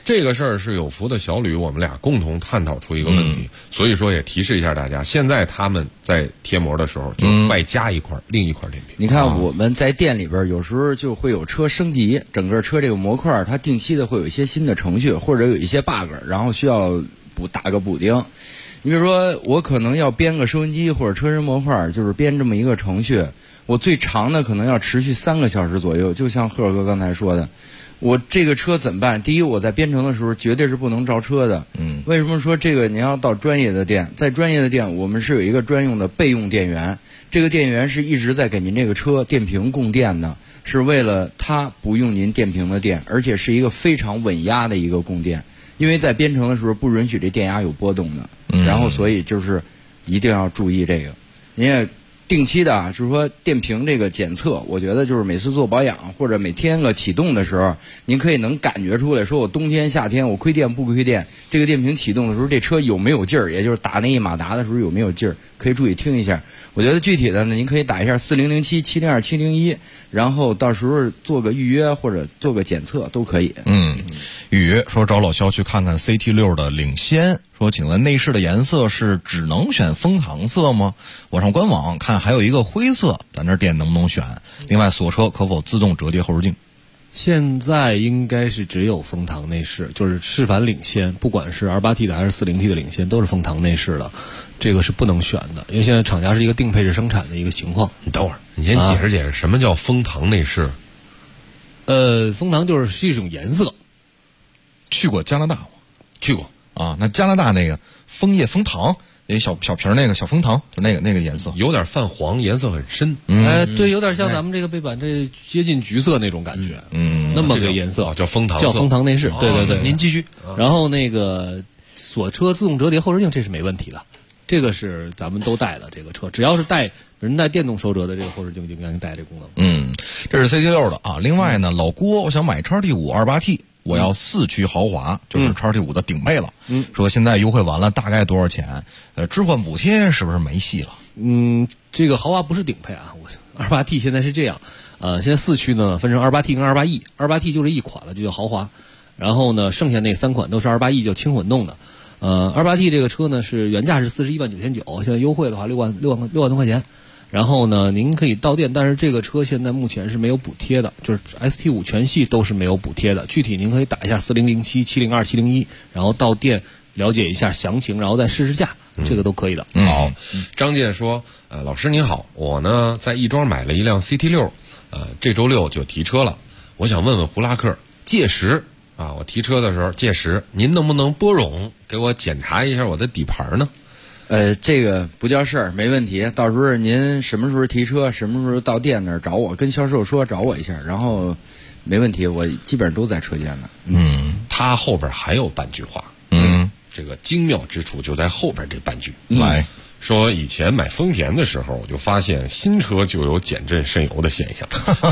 Speaker 13: 这个事儿是有福的小吕我们俩共同探讨出一个问题，所以说也提示一下大家，现在他们在贴膜的时候就外加一块、另一块电瓶。
Speaker 6: 你看我们在店里边有时候就会有车升级，整个车这个模块它定期的会有一些新的程序，或者有一些 bug， 然后需要打个补丁。你比如说我可能要编个收音机或者车身模块，就是编这么一个程序，我最长的可能要持续3个小时左右，就像贺哥刚才说的。我这个车怎么办？第一，我在编程的时候绝对是不能着车的。为什么说这个？您要到专业的店，在专业的店，我们是有一个专用的备用电源，这个电源是一直在给您这个车电瓶供电的，是为了它不用您电瓶的电，而且是一个非常稳压的一个供电，因为在编程的时候不允许这电压有波动的。然后所以就是一定要注意这个，您也定期的就是说电瓶这个检测，我觉得就是每次做保养或者每天个启动的时候，您可以能感觉出来，说我冬天夏天我亏电不亏电，这个电瓶启动的时候这车有没有劲儿，也就是打那一马达的时候有没有劲儿，可以注意听一下。我觉得具体的呢，您可以打一下4007-702-701，然后到时候做个预约或者做个检测都可以。
Speaker 10: 雨说找老肖去看看 CT6 的领先，说请问内饰的颜色是只能选枫糖色吗？我上官网看还有一个灰色，咱这店能不能选？另外锁车可否自动折叠后视镜？
Speaker 4: 现在应该是只有枫糖内饰，就是示范领先，不管是 28T 的还是 40T 的领先都是枫糖内饰的，这个是不能选的，因为现在厂家是一个定配置生产的一个情况。
Speaker 13: 你等会儿，你先解释解释什么叫枫糖内饰？
Speaker 4: 枫糖就是一种颜色。
Speaker 10: 去过加拿大吗？
Speaker 13: 去过
Speaker 10: 啊，那加拿大那个枫叶枫糖，那小瓶那个小枫糖，就那个颜色，
Speaker 13: 有点泛黄，颜色很深。
Speaker 4: 对，有点像咱们这个背板这接近橘色那种感觉。那么个颜色
Speaker 13: 叫枫糖色，
Speaker 4: 叫枫糖内饰。对对。
Speaker 10: 您继续。
Speaker 4: 然后那个锁车自动折叠后视镜，这是没问题的，这个是咱们都带的。这个车只要是带电动手折的这个后视镜，就应该带这功能。
Speaker 10: 这是 CT6 的啊。另外呢，老郭，我想买 XT5 28T。我要4驱豪华，就是 XT5 的顶配了。说现在优惠完了大概多少钱？置换补贴是不是没戏了？
Speaker 4: 这个豪华不是顶配啊，28T 现在是这样，现在4驱呢分成 28T 跟 28E，28T 就这一款了，就叫豪华。然后呢，剩下那3款都是 28E，叫轻混动的。28T 这个车呢是原价是41.99万，现在优惠的话6万多块钱。然后呢，您可以到店，但是这个车现在目前是没有补贴的，就是 ST5 全系都是没有补贴的。具体您可以打一下4007-702-701，然后到店了解一下详情，然后再试试驾，这个都可以的。
Speaker 13: 好，张健说，老师您好，我呢在亦庄买了一辆 CT6，这周6就提车了，我想问问胡拉克，届时啊，我提车的时候届时您能不能拨冗给我检查一下我的底盘呢？
Speaker 6: 这个不叫事儿，没问题。到时候您什么时候提车，什么时候到店那儿找我，跟销售说找我一下，然后没问题，我基本上都在车间呢。
Speaker 13: 他后边还有半句话，这个精妙之处就在后边这半句。
Speaker 10: 来
Speaker 13: 说以前买丰田的时候，我就发现新车就有减震渗油的现象，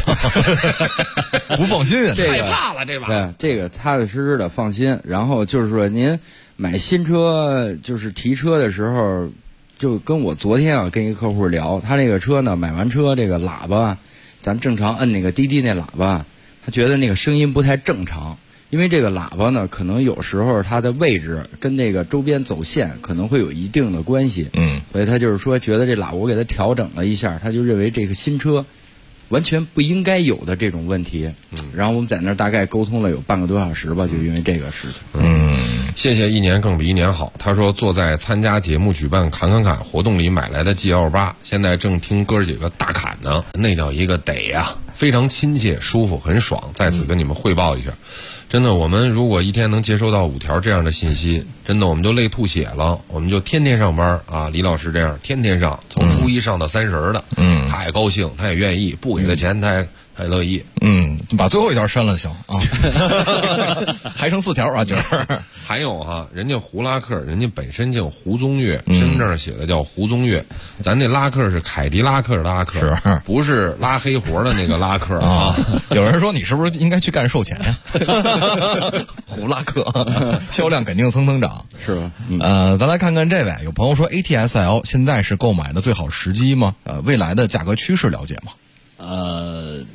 Speaker 10: 不放心啊，
Speaker 13: 害怕了这把。
Speaker 6: 对，这个踏踏实实的放心。然后就是说您买新车就是提车的时候，就跟我昨天跟一个客户聊，他这个车呢买完车这个喇叭，咱正常摁那个滴滴那喇叭，他觉得那个声音不太正常。因为这个喇叭呢，可能有时候它的位置跟那个周边走线可能会有一定的关系，所以他就是说觉得这喇叭我给他调整了一下，他就认为这个新车完全不应该有的这种问题。然后我们在那儿大概沟通了有半个多小时吧，就因为这个事情。
Speaker 13: 谢谢一年更比一年好。他说坐在参加节目举办侃活动里买来的 GL8，现在正听哥几个大侃呢，那叫一个得呀，非常亲切舒服很爽，在此跟你们汇报一下。真的，我们如果一天能接收到5条这样的信息，真的我们就累吐血了。我们就天天上班啊，李老师这样天天上，从初一上到30的，他也高兴，他也愿意，不给他钱他也乐意。
Speaker 10: 把最后一条删了行啊，还剩4条啊，今儿。
Speaker 13: 还有哈，人家胡拉克，人家本身叫胡宗岳，身份证写的叫胡宗岳，咱那拉克是凯迪拉克的拉克，不是拉黑活的那个拉克啊。
Speaker 10: 有人说你是不是应该去干售前呀？胡拉克销量肯定蹭蹭涨，
Speaker 6: 是吧？
Speaker 10: 咱来看看这位，有朋友说 ATS-L 现在是购买的最好时机吗？未来的价格趋势了解吗？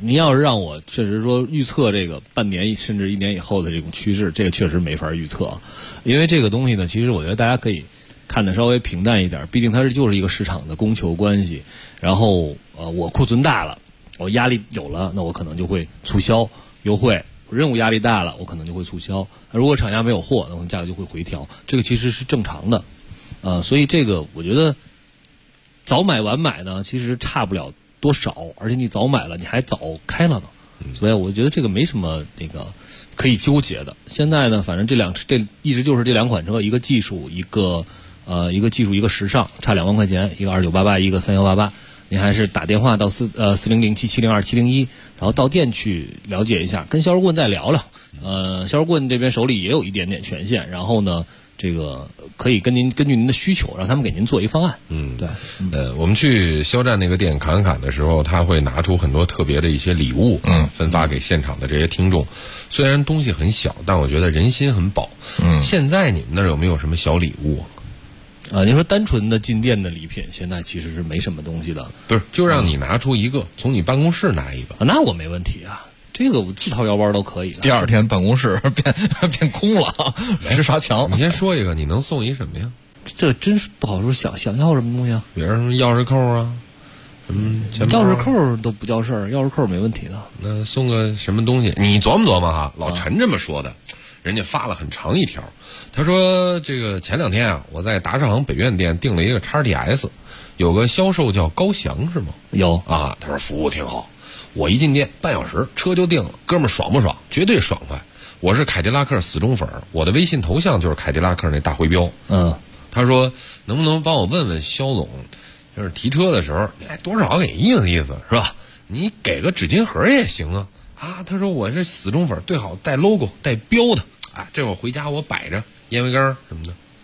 Speaker 4: 您要是让我确实说预测这个半年甚至1年以后的这种趋势，这个确实没法预测，因为这个东西呢，其实我觉得大家可以看得稍微平淡一点，毕竟它就是一个市场的供求关系。然后我库存大了，我压力有了，那我可能就会促销优惠；任务压力大了，我可能就会促销。如果厂家没有货，那我们价格就会回调，这个其实是正常的。所以这个我觉得早买晚买呢，其实差不了多少，而且你早买了，你还早开了呢，所以我觉得这个没什么那个可以纠结的。现在呢，反正这一直就是这2款车，一个技术，一个技术，一个时尚，差2万块钱，一个2988，一个3188。您还是打电话到400770271，然后到店去了解一下，跟销售顾问再聊聊。销售顾问这边手里也有一点点权限，然后呢，这个可以根据您的需求，让他们给您做一方案。对。
Speaker 13: 我们去肖战那个店侃侃的时候，他会拿出很多特别的一些礼物，分发给现场的这些听众。虽然东西很小，但我觉得人心很饱。现在你们那儿有没有什么小礼物？
Speaker 4: 您说单纯的进店的礼品，现在其实是没什么东西的。
Speaker 13: 不是，就让你拿出一个，从你办公室拿一个，
Speaker 4: 那我没问题啊。这个我自掏腰包都可以的。
Speaker 10: 第二天办公室变空了，没啥墙。
Speaker 13: 你先说一个，你能送一什么呀？
Speaker 4: 这真是不好说，想要什么东西啊？
Speaker 13: 比如什么钥匙扣啊，
Speaker 4: 钥匙扣都不叫事儿，钥匙扣没问题的。
Speaker 13: 那送个什么东西？你琢磨琢磨哈。老陈这么说的，人家发了很长一条。他说这个前2天啊，我在达世行北苑店订了一个 XTS， 有个销售叫高翔是吗？
Speaker 4: 有
Speaker 13: 啊，他说服务挺好。我一进店半小时车就定了，哥们儿爽不爽？绝对爽快。我是凯迪拉克死忠粉，我的微信头像就是凯迪拉克那大徽标。他说能不能帮我问问肖总，就是提车的时候，你多少给意思意思是吧？你给个纸巾盒也行啊。他说我是死忠粉，最好带 logo 带标的。这会儿回家我摆着烟灰缸什么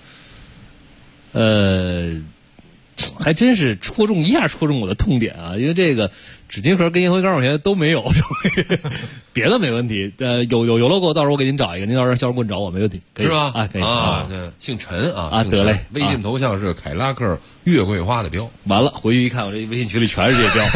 Speaker 4: 的。还真是戳中我的痛点啊！因为这个纸巾盒跟烟灰缸我现在都没有，别的没问题。有 logo， 到时候我给您找一个，您到时候销售顾问找我没问题，可以
Speaker 13: 是吧？
Speaker 4: 可以
Speaker 13: 对，姓陈啊，
Speaker 4: 得嘞。
Speaker 13: 微信头像是凯迪拉克月桂花的标。
Speaker 4: 完了，回去一看，我这微信群里全是这标。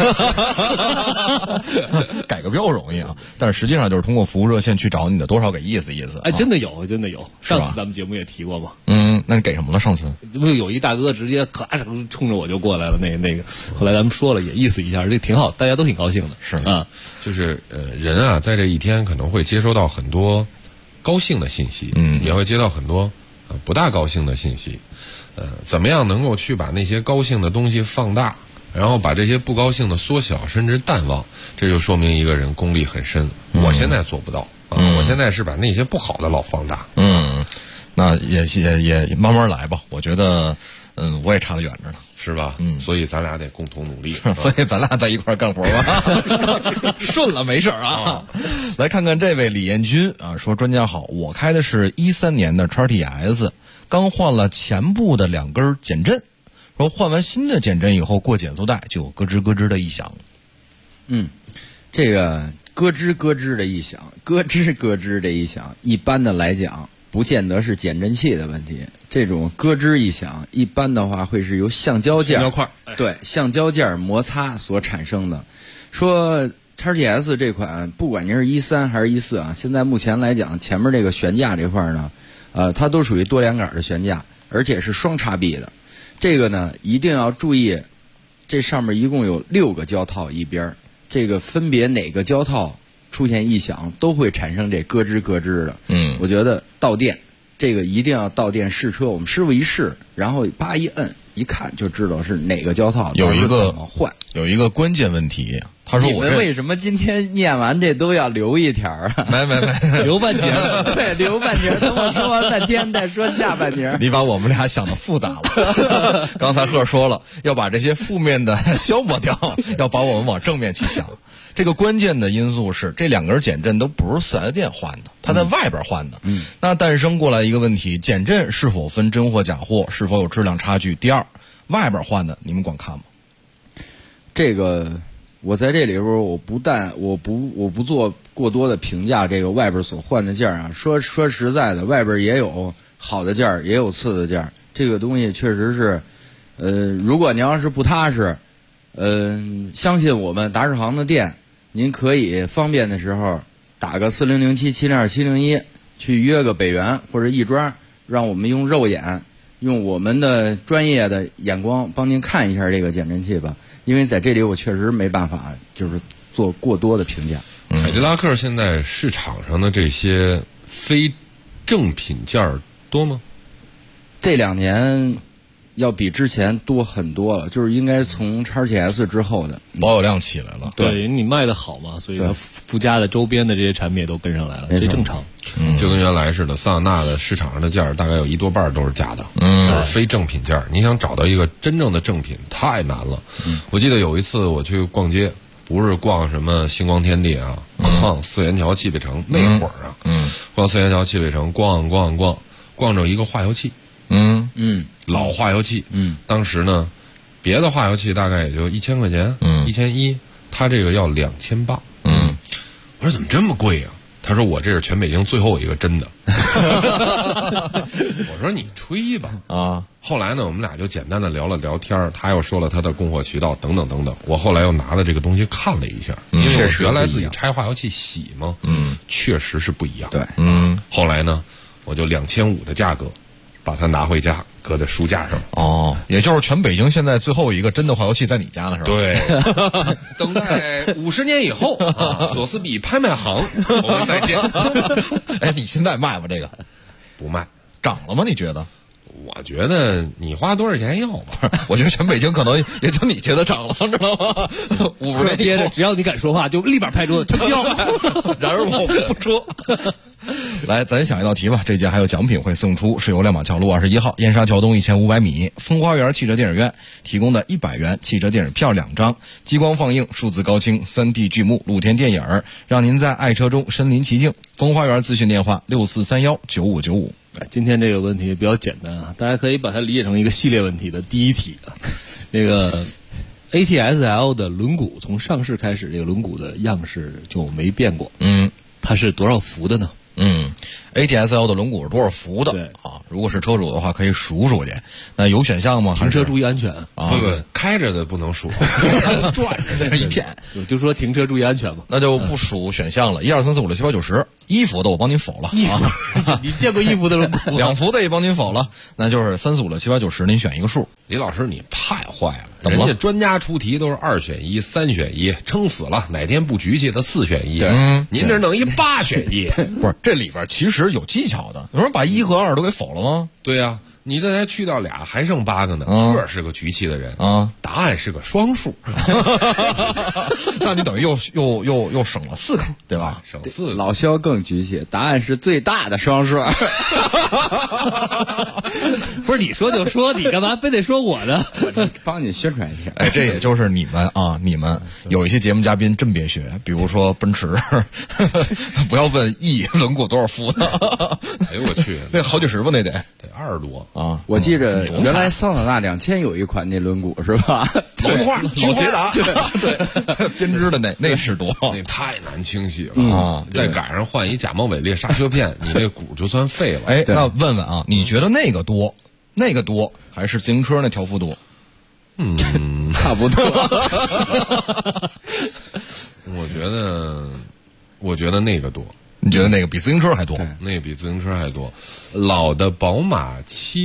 Speaker 10: 改个标容易啊，但是实际上就是通过服务热线去找你的，多少给意思意思。
Speaker 4: 真的有。上次咱们节目也提过嘛。
Speaker 10: 那你给什么了？上次
Speaker 4: 有一大哥直接冲着我就过来了，那个。后来咱们说了，也意思一下，这挺好，大家都挺高兴的。
Speaker 10: 是
Speaker 13: 就是人啊，在这一天可能会接收到很多高兴的信息，也会接到很多不大高兴的信息。怎么样能够去把那些高兴的东西放大，然后把这些不高兴的缩小甚至淡忘，这就说明一个人功力很深。我现在做不到我现在是把那些不好的老放大。
Speaker 10: 那也慢慢来吧。我觉得我也差得远着呢，
Speaker 13: 是吧？所以咱俩得共同努力。
Speaker 10: 所以咱俩在一块干活吧。顺了没事啊。来看看这位李彦军啊，说专家好，我开的是13年的 XTS， 刚换了前部的2根减震，说换完新的减震以后过减速带就有咯吱咯吱的异响。
Speaker 6: 这个咯吱咯吱的异响，咯吱咯吱的异响，一般的来讲不见得是减震器的问题，这种咯吱异响一般的话会是由橡胶件对橡胶件摩擦所产生的。说 XTS 这款不管您是13还是14啊，现在目前来讲前面这个悬架这块呢，它都属于多连杆的悬架，而且是双叉臂的。这个呢一定要注意，这上面一共有6个胶套一边，这个分别哪个胶套出现异响都会产生这咯吱咯吱的。我觉得到店这个一定要到店试车，我们师傅一试，然后叭一摁一看就知道是哪个胶套
Speaker 10: 有一个
Speaker 6: 怎么换。
Speaker 10: 有一个关键问题，他说
Speaker 6: 你们为什么今天念完这都要留一条啊？
Speaker 10: 没
Speaker 4: 留半截。
Speaker 6: 对，留半截。等我说完半天再说下半截。
Speaker 10: 你把我们俩想的复杂了。刚才贺说了，要把这些负面的消磨掉，要把我们往正面去想。这个关键的因素是，这2根减震都不是4S店换的，它在外边换的。那诞生过来一个问题，减震是否分真货假货，是否有质量差距？第二，外边换的你们光看吗？
Speaker 6: 这个我在这里边我不做过多的评价，这个外边所换的件啊，说实在的，外边也有好的件也有次的件，这个东西确实是如果你要是不踏实相信我们达世行的店， 您可以方便的时候打个4007-702-701去约个北园或者亦庄，让我们用肉眼用我们的专业的眼光帮您看一下这个减震器吧。因为在这里我确实没办法就是做过多的评价。
Speaker 13: 凯迪拉克现在市场上的这些非正品件多吗？
Speaker 6: 这2年要比之前多很多了，就是应该从 XTS 之后的
Speaker 10: 保有量起来了。
Speaker 4: 对，你卖的好嘛，所以它附加的周边的这些产品也都跟上来了，这正常。
Speaker 13: 就跟原来似的，桑塔纳的市场上的件大概有1多半都是假的，就是非正品件。你想找到一个真正的正品太难了。我记得有一次我去逛街，不是逛什么星光天地啊，逛四元桥汽配城那会儿啊，逛四元桥汽配城逛着一个化油器，老化油器，当时呢，别的化油器大概也就1000块钱，1100，他这个要2800，我说怎么这么贵啊？他说我这是全北京最后一个真的。我说你吹吧啊！后来呢，我们俩就简单的聊了聊天，他又说了他的供货渠道等等等等。我后来又拿了这个东西看了一下，因为我原来自己拆化油器洗嘛，确实是不一样。
Speaker 6: 对，
Speaker 13: 后来呢，我就2500的价格把它拿回家，搁在书架上。
Speaker 10: 哦，也就是全北京现在最后一个真的化油器在你家呢，是吧？
Speaker 13: 对。等待50年以后啊，索斯比拍卖行，我们再见。
Speaker 10: 哎，你现在卖吗？这个
Speaker 13: 不卖，
Speaker 10: 涨了吗？你觉得？
Speaker 13: 我觉得你花多少钱要吧？
Speaker 10: 我觉得全北京可能也就你觉得涨了，知道吗？50年
Speaker 4: 接着，只要你敢说话，就立马拍桌子成交。
Speaker 10: 然而我不说。来，咱想一道题吧。这节还有奖品会送出，是由亮马桥路21号燕莎桥东1500米风花园汽车电影院提供的100元汽车电影票2张，激光放映、数字高清、3D 剧目、露天电影，让您在爱车中身临其境。风花园咨询电话6431959595。
Speaker 4: 今天这个问题比较简单啊，大家可以把它理解成一个系列问题的第一题啊。这个 ATSL 的轮毂从上市开始，这个轮毂的样式就没变过。它是多少伏的呢
Speaker 10: ？ATSL 的轮毂是多少伏的？
Speaker 4: 对
Speaker 10: 啊，如果是车主的话，可以数数去。那有选项吗？
Speaker 4: 停车注意安全
Speaker 10: 啊！
Speaker 13: 不，开着的不能数，
Speaker 10: 转着这一片。
Speaker 4: 就说停车注意安全嘛。
Speaker 10: 那就不数选项了，1、2、3、4、5、6、7、8、9、10。1伏的我帮您否了
Speaker 4: 啊！你见过1伏的轮毂
Speaker 10: ？2伏的也帮您否了，那就是3、4、5、6、7、8、9、10，您选一个数。
Speaker 13: 李老师，你太坏了！人家专家出题都是2选1、3选1，撑死了哪天不局气的4选1。
Speaker 10: 对，
Speaker 13: 您这弄一8选1，
Speaker 10: 不是这里边其实有技巧的。有人把1和2都给否了吗？
Speaker 13: 对呀，你这才去掉俩，还剩8个呢。这是个局气的人
Speaker 10: 啊！
Speaker 13: 答案是个双数，
Speaker 10: 那你等于又省了4个，对吧？
Speaker 13: 省4个。
Speaker 6: 老肖更局气，答案是最大的双数。
Speaker 4: 不是你说就说，你干嘛非得说我呢？
Speaker 6: 帮你宣传一下。
Speaker 10: 哎，这也就是你们啊，你们有一些节目嘉宾真别学，比如说奔驰，不要问 E 轮毂多少伏的。
Speaker 13: 哎呦我去，
Speaker 10: 那好几十吧，那得
Speaker 13: 20多
Speaker 10: 啊！
Speaker 6: 我记着原来桑塔纳2000有一款那轮毂是吧？
Speaker 10: 老捷达，对，编织的那是多，
Speaker 13: 那太难清洗了啊！再赶上换一假冒伪劣刹车片，你这毂就算废了。
Speaker 10: 哎，那问问啊，你觉得那个多还是自行车那条幅多？
Speaker 6: 差不多。
Speaker 13: 我觉得那个多。
Speaker 10: 你觉得那个比自行车还多？
Speaker 13: 那个比自行车还多。老的宝马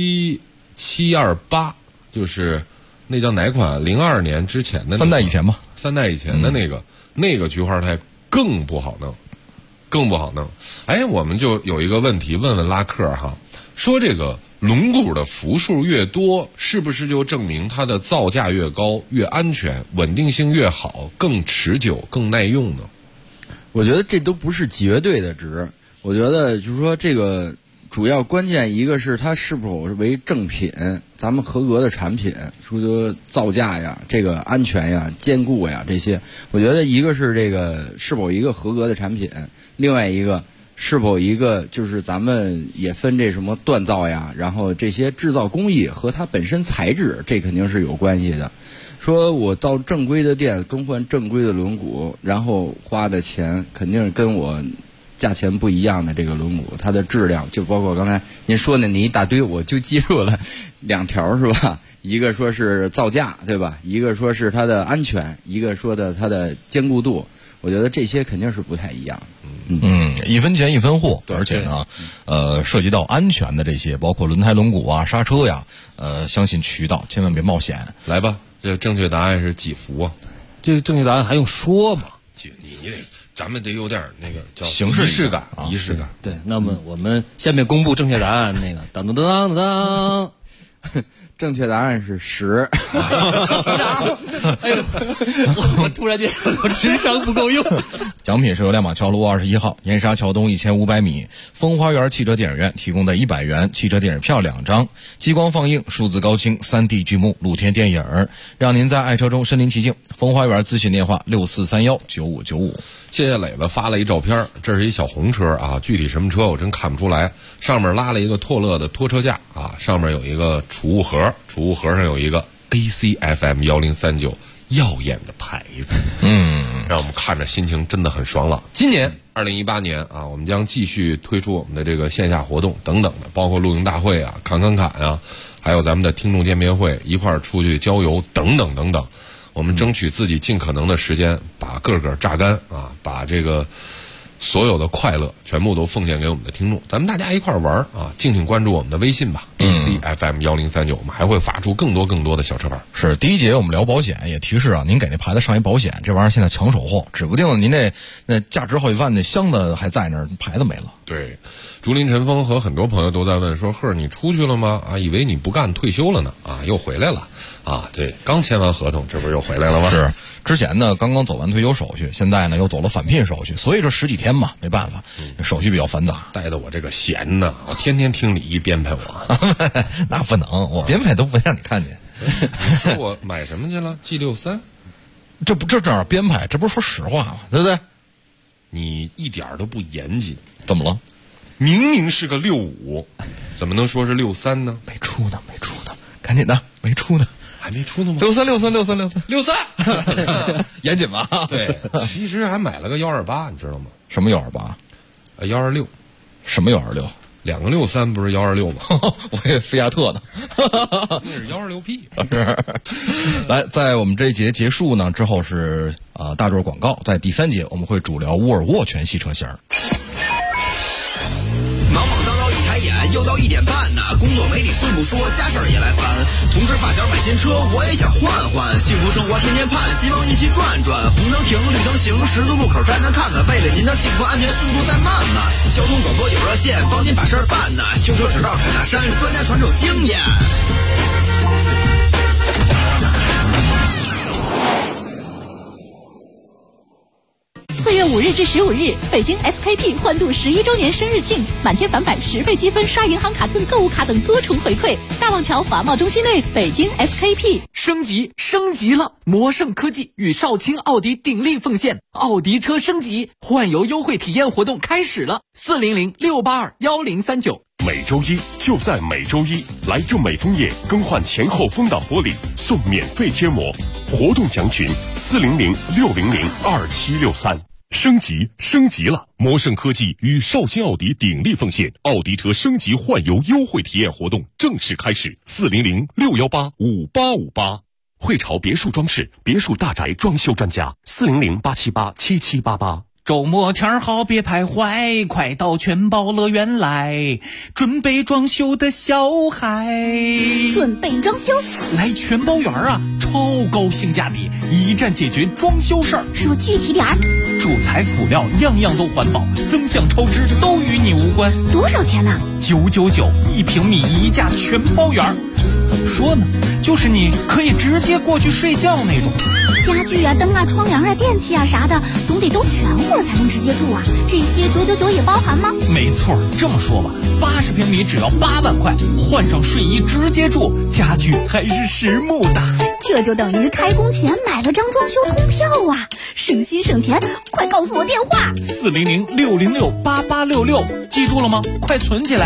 Speaker 13: 728，就是那叫哪款？02年之前的
Speaker 10: 3代以前吧
Speaker 13: ，3代以前的那个菊花胎更不好弄，更不好弄。哎，我们就有一个问题问问拉克哈，说这个轮毂的伏数越多，是不是就证明它的造价越高、越安全、稳定性越好、更持久、更耐用呢？
Speaker 6: 我觉得这都不是绝对的值。我觉得就是说这个主要关键一个是它是否为正品，咱们合格的产品，说造价呀、这个安全呀、坚固呀这些，我觉得一个是这个是否一个合格的产品，另外一个是否一个就是咱们也分这什么锻造呀，然后这些制造工艺和它本身材质，这肯定是有关系的。说我到正规的店更换正规的轮毂，然后花的钱肯定是跟我价钱不一样的这个轮毂，它的质量就包括刚才您说的那一大堆，我就记住了2条是吧？一个说是造价对吧？一个说是它的安全，一个说的它的坚固度。 我觉得这些肯定是不太一样的。
Speaker 10: 一分钱一分货，而且呢，涉及到安全的这些，包括轮胎、轮毂啊、刹车呀，相信渠道，千万别冒险。
Speaker 13: 来吧，这正确答案是几伏啊？
Speaker 4: 这个正确答案还用说吗？
Speaker 13: 你得，咱们得有点那个叫
Speaker 10: 形式
Speaker 13: 仪式感，
Speaker 10: 啊，
Speaker 13: 仪式感。
Speaker 4: 对，那么我们下面公布正确答案，那个当当当当当。
Speaker 6: 正确答案是10。
Speaker 4: 哎呦，我突然间我智商不够用。
Speaker 10: 奖品是由亮马桥路21号、燕莎桥东1500米风花园汽车电影院提供的100元汽车电影票2张，激光放映、数字高清、3D 剧目、露天电影，让您在爱车中身临其境。风花园咨询电话64319595。
Speaker 13: 谢谢磊子发了一照片，这是一小红车啊，具体什么车我真看不出来。上面拉了一个拓乐的拖车架啊，上面有一个储物盒，储物盒上有一个 ACFM 1039耀眼的牌子，让我们看着心情真的很爽朗。今年2018年啊，我们将继续推出我们的这个线下活动等等的，包括露营大会啊、侃啊，还有咱们的听众见面会，一块儿出去郊游等等等等。我们争取自己尽可能的时间把个榨干啊，把这个所有的快乐全部都奉献给我们的听众，咱们大家一块玩啊！敬请关注我们的微信吧，ACFM 1039，我们还会发出更多的小车牌。
Speaker 10: 是第一节我们聊保险，也提示啊，您给那牌子上一保险，这玩意儿现在抢手货，指不定您那价值好几万那箱子还在那儿，牌子没了。
Speaker 13: 对，竹林晨风和很多朋友都在问说，赫你出去了吗？啊，以为你不干退休了呢，啊，又回来了啊！对，刚签完合同，这不是又回来了吗？
Speaker 10: 是。之前呢，刚刚走完退休手续，现在呢又走了返聘手续，所以这10几天嘛，没办法，手续比较繁杂。
Speaker 13: 带得我这个闲呢，我天天听李毅编排我，
Speaker 10: 那不能，我编排都不让你看见。
Speaker 13: 我买什么去了 ？G63，
Speaker 10: 这正好编排，这不是说实话吗？对不对？
Speaker 13: 你一点都不严谨，
Speaker 10: 怎么了？
Speaker 13: 明明是个65，怎么能说是63呢？
Speaker 10: 没出呢，赶紧的，没出呢。
Speaker 13: 还没出呢吗
Speaker 10: ？63，严谨吧？
Speaker 13: 对，其实还买了个128，你知道吗？
Speaker 10: 什么128
Speaker 13: ？126。
Speaker 10: 什么126？
Speaker 13: 两个63不是126吗？
Speaker 10: 我以为菲亚特呢。
Speaker 13: 那是126P。
Speaker 10: 来，在我们这一节结束呢之后是大段广告，在第3节我们会主聊沃尔沃全系车型。
Speaker 8: 忙忙叨叨一抬眼，又到1点半呢。工作没你顺不说，家事儿也来烦。同事发小买新车，我也想换换。幸福生活天天盼，希望一起转转。红灯停，绿灯行，十字路口站站看看。为了您的幸福安全，速度再慢慢。交通广播有热线，帮您把事儿办呢。修车直到凯纳山，专家传授经验。
Speaker 23: 4月5日至15日，北京 SKP 欢度11周年生日庆，满千返百10倍积分，刷银行卡赠购物卡等多重回馈。大望桥华贸中心内，北京 SKP
Speaker 17: 升级了！魔盛科技与少卿奥迪鼎力奉献，奥迪车升级换油优惠体验活动开始了，400-682-1039。
Speaker 9: 每周一就在每周一，来正美枫叶更换前后风挡玻璃送免费贴膜，活动详询400-600-2763。升级了！魔盛科技与少卿奥迪鼎力奉献，奥迪车升级换油优惠体验活动正式开始，400-618-5858。汇潮别墅装饰，别墅大宅装修专家，400-878-7788。
Speaker 16: 周末天好别徘徊，快到全宝乐园来，准备装修的小孩。
Speaker 2: 准备装修
Speaker 16: 来全宝园啊，超高性价比，一站解决装修事儿。
Speaker 2: 说具体点儿，
Speaker 16: 主材辅料样样都环保，增项超支都与你无关。
Speaker 2: 多少钱呢
Speaker 16: ？999，1平米1价全包园。怎么说呢？就是你可以直接过去睡觉那种。
Speaker 2: 家具啊、灯啊、窗帘啊、电器啊啥的，总得都全乎了才能直接住啊。这些999也包含吗？
Speaker 16: 没错，这么说吧，80平米只要8万块，换上睡衣直接住，家具还是实木的。
Speaker 2: 这就等于开工前买了张装修通票啊，省心省钱！快告诉我电话
Speaker 16: ，400-606-8866，记住了吗？快存起来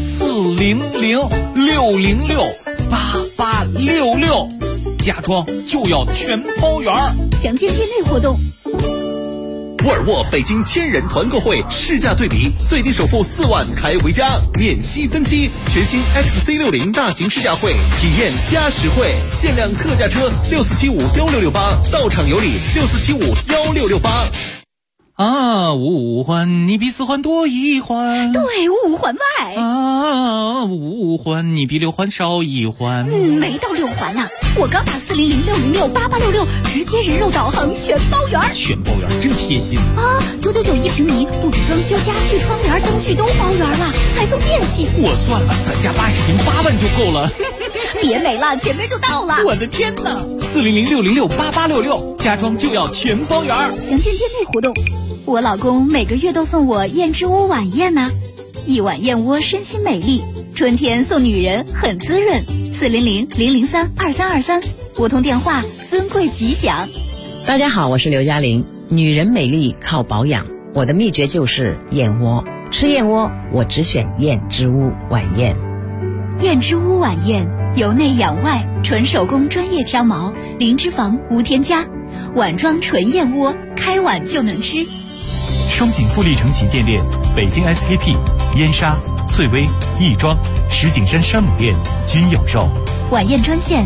Speaker 16: ，400-606-8866，家装就要全包圆。
Speaker 2: 详见店内活动。
Speaker 7: 沃尔沃北京1000人团购会试驾对比，最低首付4万开回家，免息分期。全新 XC60 大型试驾会，体验加实惠，限量特价车64751668，到场有礼64751668。
Speaker 16: 啊，五环你比四环多一环。
Speaker 2: 对，五环外。
Speaker 16: 啊，五环你比六环少一环。
Speaker 2: 没到六环呢。我刚打400-606-8866，直接人肉导航全包圆。
Speaker 16: 全包圆真贴心
Speaker 2: 啊！999一平米，布置装修、家具、窗帘、灯具都包圆了，还送电器。
Speaker 16: 我算了，咱家80平8万就够了。
Speaker 2: 别美了，前面就到了。
Speaker 16: 我的天哪！400-606-8866，家装就要全包圆。
Speaker 2: 详见店内活动。我老公每个月都送我燕之屋晚宴呢，一碗燕窝身心美丽，春天送女人很滋润。400-003-2323，拨通电话，尊贵吉祥。
Speaker 11: 大家好，我是刘嘉玲。女人美丽靠保养，我的秘诀就是燕窝。吃燕窝，我只选燕之屋晚宴。
Speaker 2: 燕之屋晚宴，由内养外，纯手工专业挑毛，零脂肪无添加，碗装纯燕窝，开碗就能吃。
Speaker 1: 双井富力城旗舰店、北京 SKP、燕莎、翠微、亦庄、石景山山姆店均有售。
Speaker 2: 晚宴专线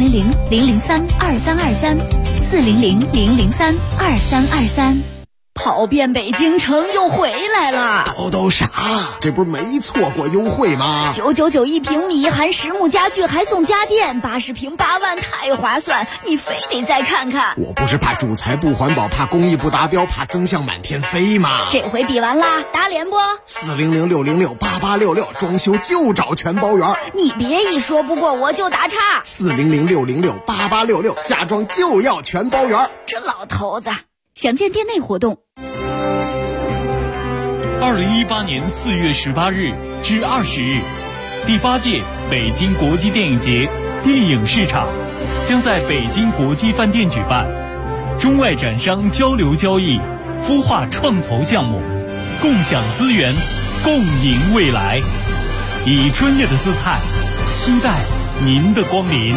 Speaker 2: 400-003-2323，400-003-2323。跑遍北京城又回来了。
Speaker 12: 都啥？这不是没错过优惠吗
Speaker 2: ？999一平米，含实木家具，还送家电，80平8万，太划算！你非得再看看。
Speaker 12: 我不是怕主材不环保，怕工艺不达标，怕增项满天飞吗？
Speaker 2: 这回比完啦，打脸不
Speaker 12: ？400-606-8866，装修就找全包圆。
Speaker 2: 你别一说不过我就打岔。
Speaker 12: 400-606-8866，家装就要全包圆。
Speaker 2: 这老头子。详见店内活动。
Speaker 1: 2018年4月18日至20日，第8届北京国际电影节电影市场将在北京国际饭店举办，中外展商交流交易，孵化创投项目，共享资源，共赢未来。以专业的姿态，期待您的光临。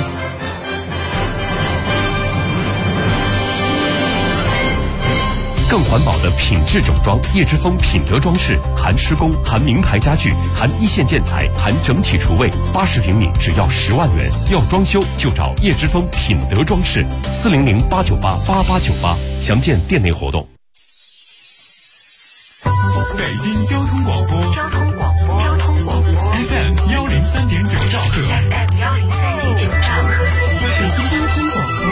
Speaker 9: 更环保的品质整装，叶之峰品德装饰，含施工，含名牌家具，含一线建材，含整体厨卫，80平米只要10万元。要装修就找叶之峰品德装饰，400-898-8898，详见店内活动。
Speaker 1: 北京交通广播，FM 103.9兆赫，北京交通广播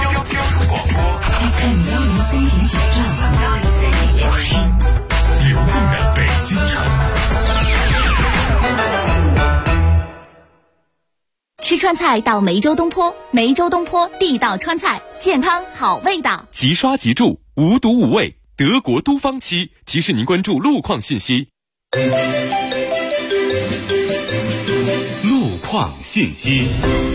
Speaker 1: ，FM 103.9兆赫，听流动的北京城。
Speaker 2: 吃川菜到梅州东坡，梅州东坡地道川菜，健康好味道。
Speaker 15: 即刷即住，无毒无味，德国都方漆提示您关注路况信息。
Speaker 14: 路况信息。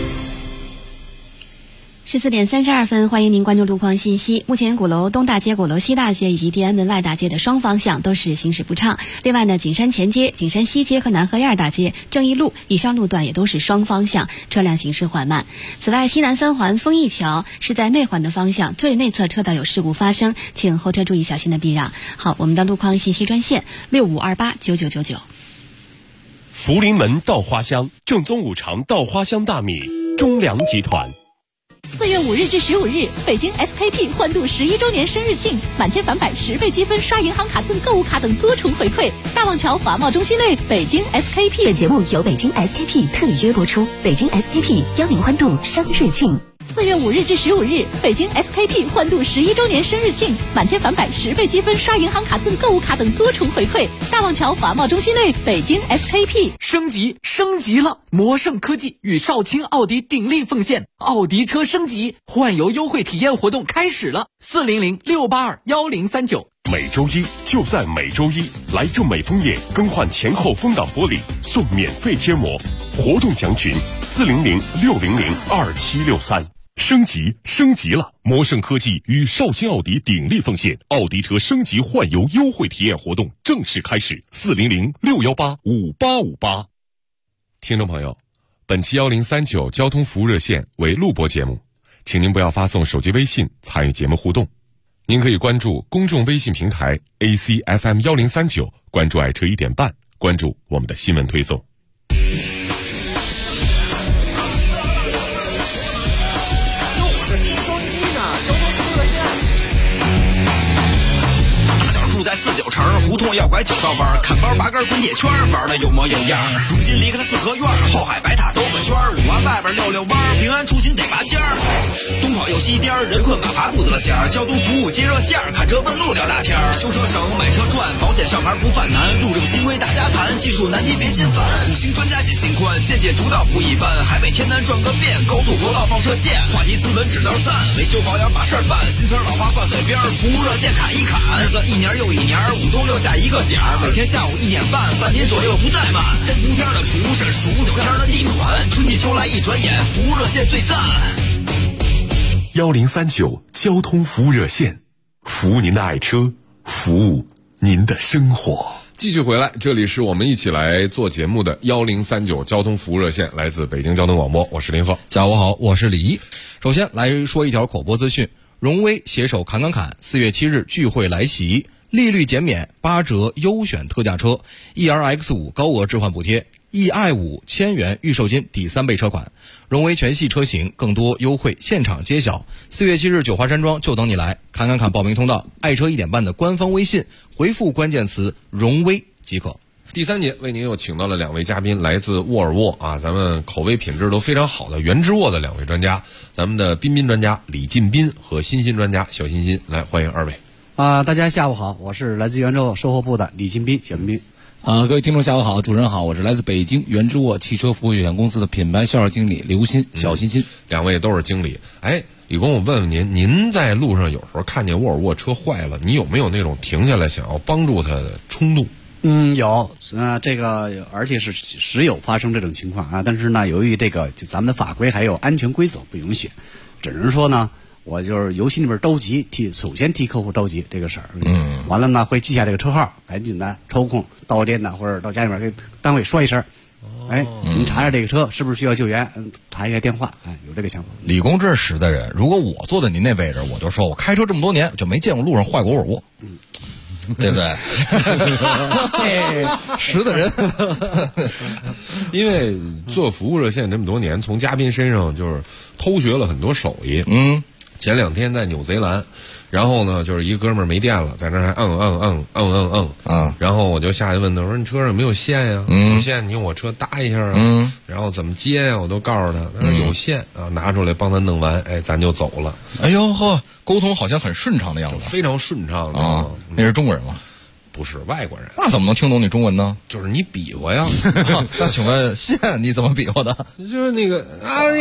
Speaker 5: 14点32分，欢迎您关注路况信息。目前鼓楼东大街、鼓楼西大街以及地安门外大街的双方向都是行驶不畅。另外呢，景山前街、景山西街和南河沿大街、正义路以上路段也都是双方向，车辆行驶缓慢。此外，西南三环丰益桥是在内环的方向，最内侧车道有事故发生，请后车注意小心的避让。好，我们的路况信息专线65289999。
Speaker 9: 福临门稻花香，正宗五常稻花香大米，中粮集团。
Speaker 23: 4月5日至15日，北京 SKP 欢度11周年生日庆，满千返百10倍积分，刷银行卡赠购物卡等多重回馈。大望桥华贸中心内，北京 SKP。
Speaker 20: 本节目由北京 SKP 特约播出。北京 SKP 邀您欢度生日庆。
Speaker 23: 4月5日至15日，北京 SKP 欢度11周年生日庆，满千返百10倍积分，刷银行卡赠购物卡等多重回馈。大望桥华贸中心内，北京 SKP。
Speaker 17: 升级了！魔盛科技与少卿奥迪鼎力奉献奥迪车升级换油优惠体验活动开始了，400-682-1039。
Speaker 9: 每周一就在每周一，来正美枫叶更换前后风挡玻璃送免费贴膜，活动详询400-600-2763。 升级了！魔盛科技与少卿奥迪鼎力奉献奥迪车升级换油优惠体验活动正式开始，400-618-5858。
Speaker 13: 听众朋友，本期1039交通服务热线为录播节目，请您不要发送手机微信参与节目互动。您可以关注公众微信平台 ACFM 1039，关注爱车1点半，关注我们的新闻推送。
Speaker 8: 城，胡同要拐9道弯，看包拔根滚铁圈，玩的有模有样。如今离开了四合院，后海白塔兜个圈，5环外边溜溜弯，平安出行得拔尖儿。东跑又西颠，人困马乏不得闲，交通服务接热线，看车问路聊大天，修车省买车赚，保险上牌不犯难，路政新规大家谈，技术难题别心烦。5星专家解心宽，见解独到不一般，海北天南转个遍，高速国道放射线，话题斯文指道赞，维修保养把事儿办，新词老话挂嘴边，服务热线砍一砍，日子一年又一年，5冬6夏一个点儿，每天下午1点半，半年左右不怠慢，先伏天的蒲是数9天的地暖，春季秋来一转眼，服务热线最赞。
Speaker 14: 1039交通服务热线，服务您的爱车，服务您的生活。
Speaker 13: 继续回来，这里是我们一起来做节目的1039交通服务热线，来自北京交通广播，我是林鹤。
Speaker 10: 下午好，我是李怡。首先来说一条口播资讯，荣威携手侃，4月7日聚会来袭，利率减免，8折优选特价车 ，ERX5 高额置换补贴，eI5 1000元预售金抵3倍车款，荣威全系车型更多优惠现场揭晓。4月7日九华山庄就等你来，侃报名通道，爱车1点半的官方微信，回复关键词荣威即可。
Speaker 13: 第3节为您又请到了2位嘉宾，来自沃尔沃啊，咱们口碑品质都非常好的原之沃的2位专家，咱们的彬彬专家李进彬和欣欣专家小欣欣，来欢迎2位。
Speaker 18: 大家下午好，我是来自原之沃售后部的李进彬小彬彬。
Speaker 19: 各位听众下午好，主持人好，我是来自北京原之沃汽车服务有限公司的品牌销售经理刘鑫小欣欣。
Speaker 13: 2位都是经理。哎，李工，我问问您，您在路上有时候看见沃尔沃车坏了，你有没有那种停下来想要帮助它的冲动？
Speaker 18: 有，这个而且是时有发生这种情况啊。但是呢，由于这个就咱们的法规还有安全规则不允许，只能说呢，我就是由心里边着急，首先替客户着急这个事儿。完了呢，会记下这个车号，赶紧的抽空到店呢或者到家里面给单位说一声。哎，您查查这个车是不是需要救援？查一下电话。哎，有这个想法。
Speaker 10: 李工真是实在人，如果我坐在您那位置，我就说我开车这么多年就没见过路上坏过沃尔沃。对不对？实的人。
Speaker 13: 因为做服务热线这么多年，从嘉宾身上就是偷学了很多手艺。前2天在纽贼兰，然后呢，就是一个哥们儿没电了，在那还然后我就下去问他，我说你车上有没有线呀？有线你用我车搭一下啊。然后怎么接呀？我都告诉他，他说有线啊，拿出来帮他弄完，哎，咱就走了。
Speaker 10: 哎呦呵，沟通好像很顺畅的样子，
Speaker 13: 非常顺畅
Speaker 10: 啊。那是中国人吗？
Speaker 13: 不是外国人。
Speaker 10: 那怎么能听懂你中文呢？
Speaker 13: 就是你比划呀。
Speaker 10: 那请问线你怎么比划的？
Speaker 13: 就是那个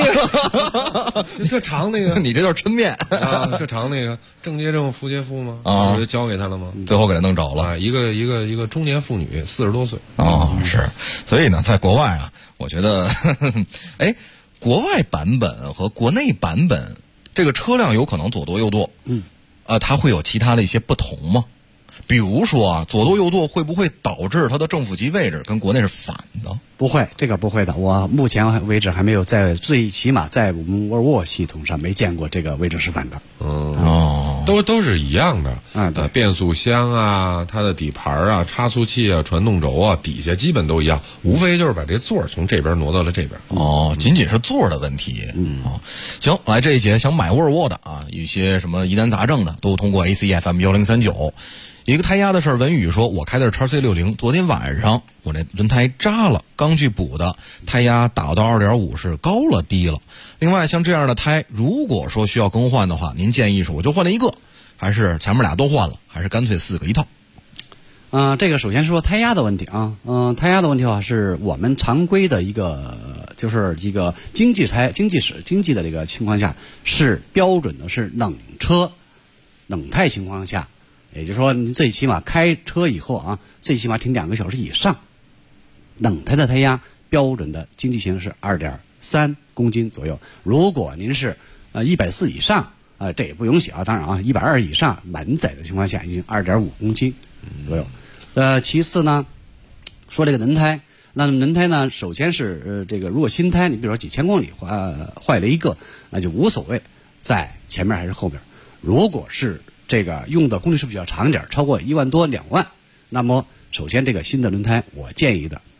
Speaker 13: 特长那个，
Speaker 10: 你这就是抻面
Speaker 13: 啊，特长那个正接正副接副吗？我就交给他了吗？
Speaker 10: 最后给他弄着了。
Speaker 13: 一个中年妇女，40多岁。
Speaker 10: 是。所以呢，在国外啊，我觉得，哎，国外版本和国内版本这个车辆有可能左舵右舵，它会有其他的一些不同吗？比如说啊，左舵右舵会不会导致它的正负极位置跟国内是反的？
Speaker 18: 不会，这个不会的。我目前为止还没有最起码在我们沃尔沃系统上没见过这个位置是反的。
Speaker 13: 都是一样的。变速箱啊，它的底盘啊，差速器啊，传动轴啊，底下基本都一样，无非就是把这座从这边挪到了这边。
Speaker 10: 仅仅是座的问题。行，来这一节想买沃尔沃的啊，一些什么疑难杂症的都通过 ACFM 1039。一个胎压的事儿，文宇说，我开的是 XC60， 昨天晚上我这轮胎扎了，刚去补的，胎压打到 2.5 是高了低了。另外像这样的胎，如果说需要更换的话，您建议是我就换了一个，还是前面俩都换了，还是干脆4个一套？
Speaker 18: 这个首先说胎压的问题啊，胎压的问题的话，是我们常规的一个就是一个经济的这个情况下，是标准的是冷态情况下。也就是说，你最起码开车以后啊，最起码停2个小时以上，冷态的胎压标准的经济型是 2.3 公斤左右。如果您是140以上，这也不允许啊，当然啊，120以上满载的情况下已经 2.5 公斤左右。其次呢，说这个轮胎，那轮胎呢，首先是这个如果新胎，你比如说几千公里坏了一个，那就无所谓，在前面还是后面。如果是这个用的公里数比较长一点，超过1万多2万，那么首先这个新的轮胎，我建议的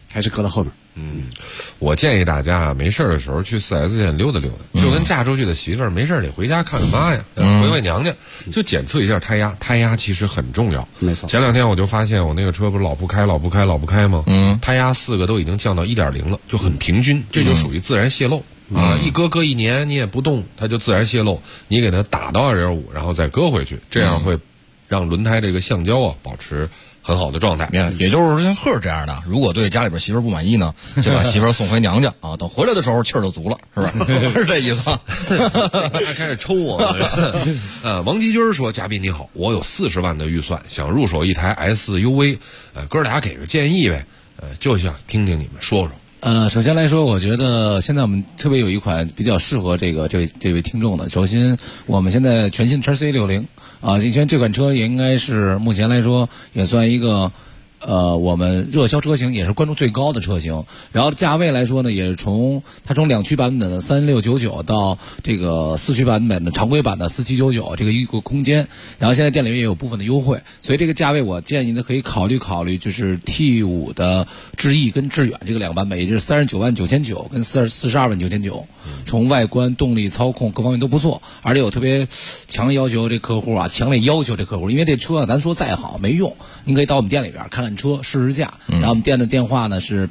Speaker 18: 还是搁到后面。
Speaker 13: 我建议大家啊，没事的时候去4S店溜达溜达，就跟嫁出去的媳妇儿没事得回家看看妈呀，回回娘家，就检测一下胎压。胎压其实很重要，
Speaker 18: 没错。
Speaker 13: 前2天我就发现我那个车不是老不开吗？胎压4个都已经降到1.0了，就很平均，这就属于自然泄漏。一搁1年你也不动，它就自然泄漏。你给它打到2.5，然后再搁回去，这样会让轮胎这个橡胶啊保持很好的状态。
Speaker 10: 也就是说，像赫儿这样的，如果对家里边媳妇儿不满意呢，就把媳妇儿送回娘家啊，等回来的时候气儿就足了，是吧？是这意思。
Speaker 13: 还开始抽我。王吉军说：“嘉宾你好，我有40万的预算，想入手一台 SUV，哥俩给个建议呗，就想听听你们说说。”
Speaker 19: 首先来说，我觉得现在我们特别有一款比较适合这位听众的。首先，我们现在全新XC 60啊，以前这款车也应该是目前来说也算一个我们热销车型，也是关注最高的车型。然后价位来说呢，也是从2驱版本的3699到这个4驱版本的常规版的4799这个一个空间。然后现在店里面也有部分的优惠，所以这个价位我建议呢可以考虑，就是 T5 的智逸跟致远这个2个版本，也就是39.99000跟42.99000。从外观、动力、操控各方面都不错，而且有特别强烈要求这客户啊，因为这车啊，咱说再好没用，您可以到我们店里边看看车试试驾。然后我们店的电话呢是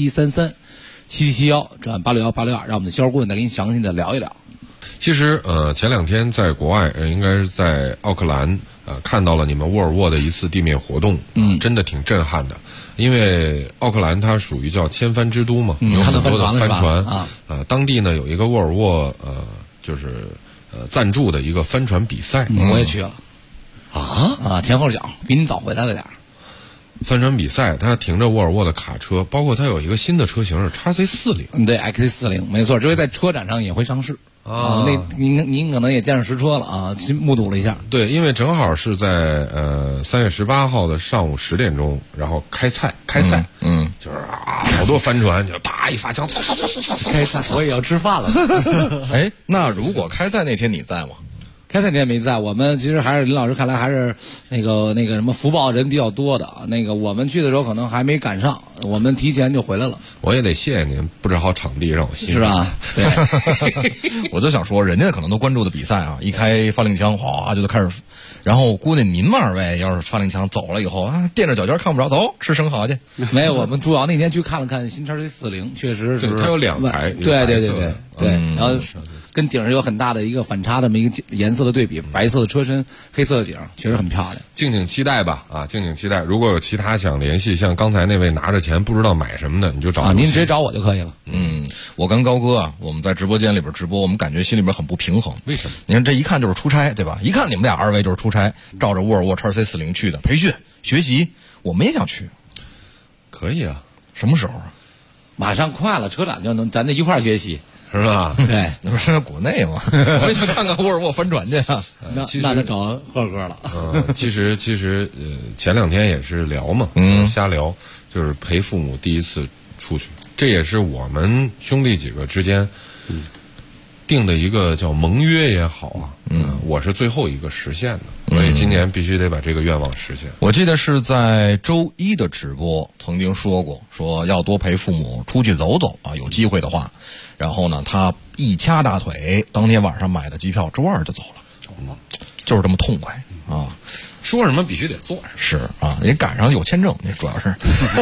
Speaker 19: 8733-7771转861-862，让我们的销售顾问再给你详细的聊一聊。
Speaker 13: 其实前2天在国外，应该是在奥克兰看到了你们沃尔沃的一次地面活动，真的挺震撼的。因为奥克兰它属于叫千帆之都嘛，有很多的帆船当地呢有一个沃尔沃就是赞助的一个帆船比赛，
Speaker 19: 我也去了前后脚比你早回来了点。
Speaker 13: 帆船比赛，它停着沃尔沃的卡车，包括它有一个新的车型是 XC40，
Speaker 19: 对 XC40，没错，这回在车展上也会上市。那您可能也见着实车了啊，目睹了一下。
Speaker 13: 对，因为正好是在3月18号的上午10点钟，然后开赛，就是好多帆船就啪一发枪，
Speaker 19: 开赛，我也要吃饭了。
Speaker 10: 那如果开赛那天你在吗？
Speaker 19: 开赛那天没在，我们其实还是林老师看来还是那个什么福报人比较多的，我们去的时候可能还没赶上，我们提前就回来了。
Speaker 13: 我也得谢谢您布置好场地让我欣赏，
Speaker 19: 是吧？对，
Speaker 10: 我就想说，人家可能都关注的比赛啊，一开发令枪，哗就开始，然后估计您们2位要是发令枪走了以后啊，垫着脚尖看不着，走吃生蚝去。
Speaker 19: 没有，我们主要那天去看了看新XC40，确实是
Speaker 13: 它有2台，
Speaker 19: 对，然后跟顶上有很大的一个反差的这么一个颜色的对比，白色的车身，黑色的顶，确实很漂亮。
Speaker 13: 敬请期待吧，敬请期待。如果有其他想联系，像刚才那位拿着钱不知道买什么的，你就找
Speaker 19: 您直接找我就可以了。
Speaker 10: 我跟高哥啊，我们在直播间里边直播，我们感觉心里边很不平衡。
Speaker 13: 为什么？
Speaker 10: 你看这一看就是出差，对吧？一看你们俩2位就是出差，照着沃尔沃 XC40 去的培训学习，我们也想去。
Speaker 13: 可以啊，
Speaker 10: 什么时候啊？
Speaker 19: 马上快了，车展就能，咱得一块儿学习。
Speaker 13: 是吧？
Speaker 19: 对，
Speaker 10: 那不是国内吗？我也想看看沃尔沃帆船去啊。
Speaker 19: 那得找赫哥了。
Speaker 13: 其实前2天也是聊嘛，瞎聊，就是陪父母第一次出去，这也是我们兄弟几个之间定的一个叫盟约也好啊。我是最后一个实现的，所以今年必须得把这个愿望实现。
Speaker 10: 我记得是在周1的直播曾经说过，说要多陪父母出去走走啊，有机会的话。然后呢，他一掐大腿，当天晚上买的机票，周2就走了，就是这么痛快啊！
Speaker 13: 说什么必须得做，
Speaker 10: 是啊，也赶上有签证，那主要是。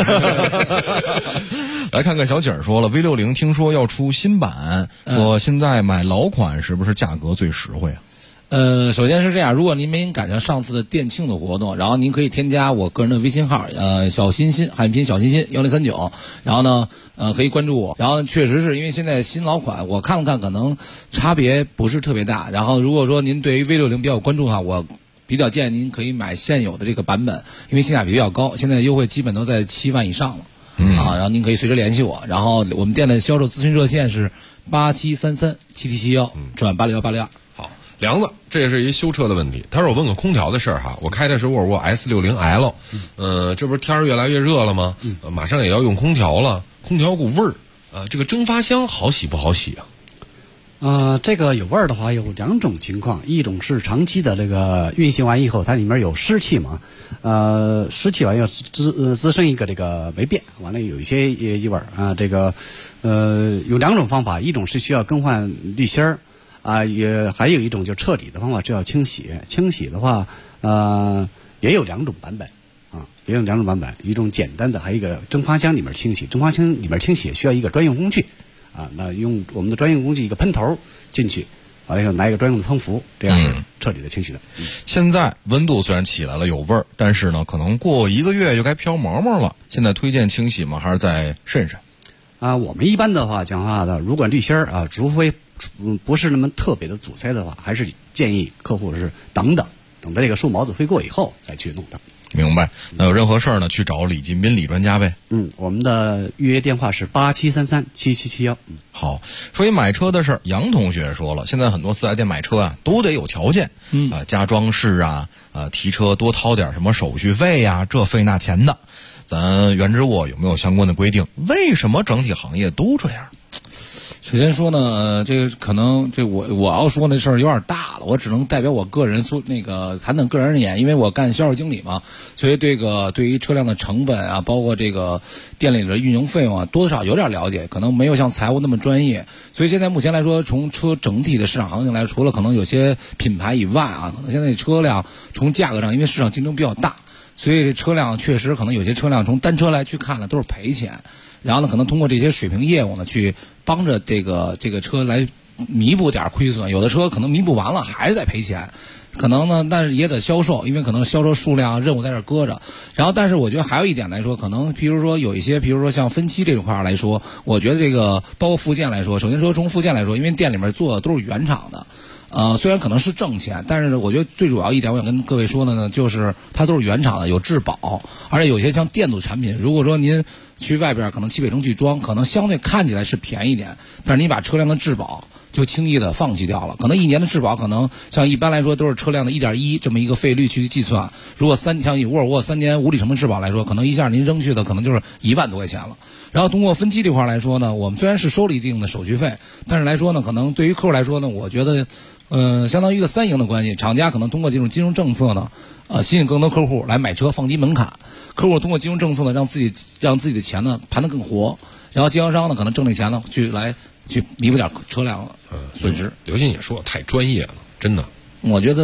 Speaker 10: 来看看小景说了 ，V60 听说要出新版，说现在买老款是不是价格最实惠啊？
Speaker 19: 首先是这样，如果您没赶上上次的店庆的活动，然后您可以添加我个人的微信号，小欣欣汉语拼小欣欣1039，然后呢，可以关注我。然后确实是因为现在新老款我看了看，可能差别不是特别大。然后如果说您对于 V60 比较关注的话，我比较建议您可以买现有的这个版本，因为性价比比较高，现在优惠基本都在7万以上了。然后您可以随时联系我，然后我们店的销售咨询热线是8733-7771转861-862。
Speaker 13: 梁子，这也是一修车的问题。他说我问个空调的事儿哈，我开的是沃尔沃 S60L，这不是天儿越来越热了吗？马上也要用空调了，空调股味儿，这个蒸发箱好洗不好洗啊？
Speaker 18: 这个有味儿的话有2种情况，一种是长期的这个运行完以后，它里面有湿气嘛，湿气完要滋生一个这个霉变，完了有一些异味啊。这个有2种方法，一种是需要更换滤芯儿啊，也还有一种就彻底的方法，就要清洗。清洗的话，也有2种版本啊，也有2种版本，一种简单的，还有一个蒸发箱里面清洗。蒸发箱里面清洗也需要一个专用工具。啊，那用我们的专用工具一个喷头进去，完了拿一个专用的喷壶，这样是彻底的清洗的。
Speaker 10: 现在温度虽然起来了有味儿，但是呢，可能过1个月就该飘毛毛了。现在推荐清洗吗？还是再慎慎？
Speaker 18: 啊，我们一般的话讲话的，如果滤芯儿啊，除非不是那么特别的阻塞的话，还是建议客户是等到这个树毛子飞过以后再去弄它。
Speaker 10: 明白。那有任何事儿呢，去找李进斌李专家呗。
Speaker 18: 我们的预约电话是87337771。
Speaker 10: 好，说一买车的事儿，杨同学说了，现在很多4S店买车啊，都得有条件，加装饰啊，提车多掏点什么手续费呀，这费那钱的。咱原之沃有没有相关的规定？为什么整体行业都这样？
Speaker 19: 首先说呢，这个可能我要说那事儿有点大了，我只能代表我个人谈谈个人而言，因为我干销售经理嘛，所以对于车辆的成本啊，包括这个店里的运营费用啊，多少有点了解，可能没有像财务那么专业。所以现在目前来说，从车整体的市场行情来说，除了可能有些品牌以外啊，可能现在车辆从价格上，因为市场竞争比较大，所以车辆确实可能有些车辆从单车来去看呢都是赔钱。然后呢，可能通过这些水平业务呢，去帮着这个车来弥补点亏损。有的车可能弥补完了还是在赔钱，可能呢，但是也得销售，因为可能销售数量任务在这搁着。然后，但是我觉得还有一点来说，可能比如说有一些，比如说像分期这块来说，我觉得这个包括附件来说，首先说从附件来说，因为店里面做的都是原厂的。虽然可能是挣钱，但是我觉得最主要一点，我想跟各位说的呢，就是它都是原厂的，有质保，而且有些像电子产品，如果说您去外边可能汽配城去装，可能相对看起来是便宜点，但是你把车辆的质保就轻易的放弃掉了。可能1年的质保，可能像一般来说都是车辆的 1.1 这么一个费率去计算。如果像以沃尔沃3年无里程的质保来说，可能一下您扔去的可能就是1万多块钱了。然后通过分期这块来说呢，我们虽然是收了一定的手续费，但是来说呢，可能对于客户来说呢，我觉得相当于一个3赢的关系。厂家可能通过这种金融政策呢，吸引更多客户来买车，放低门槛。客户通过金融政策呢，让自己的钱呢盘得更活。然后经销商呢，可能挣这钱呢，去弥补点车辆损失。
Speaker 13: 刘鑫，你说太专业了，真的。
Speaker 19: 我觉得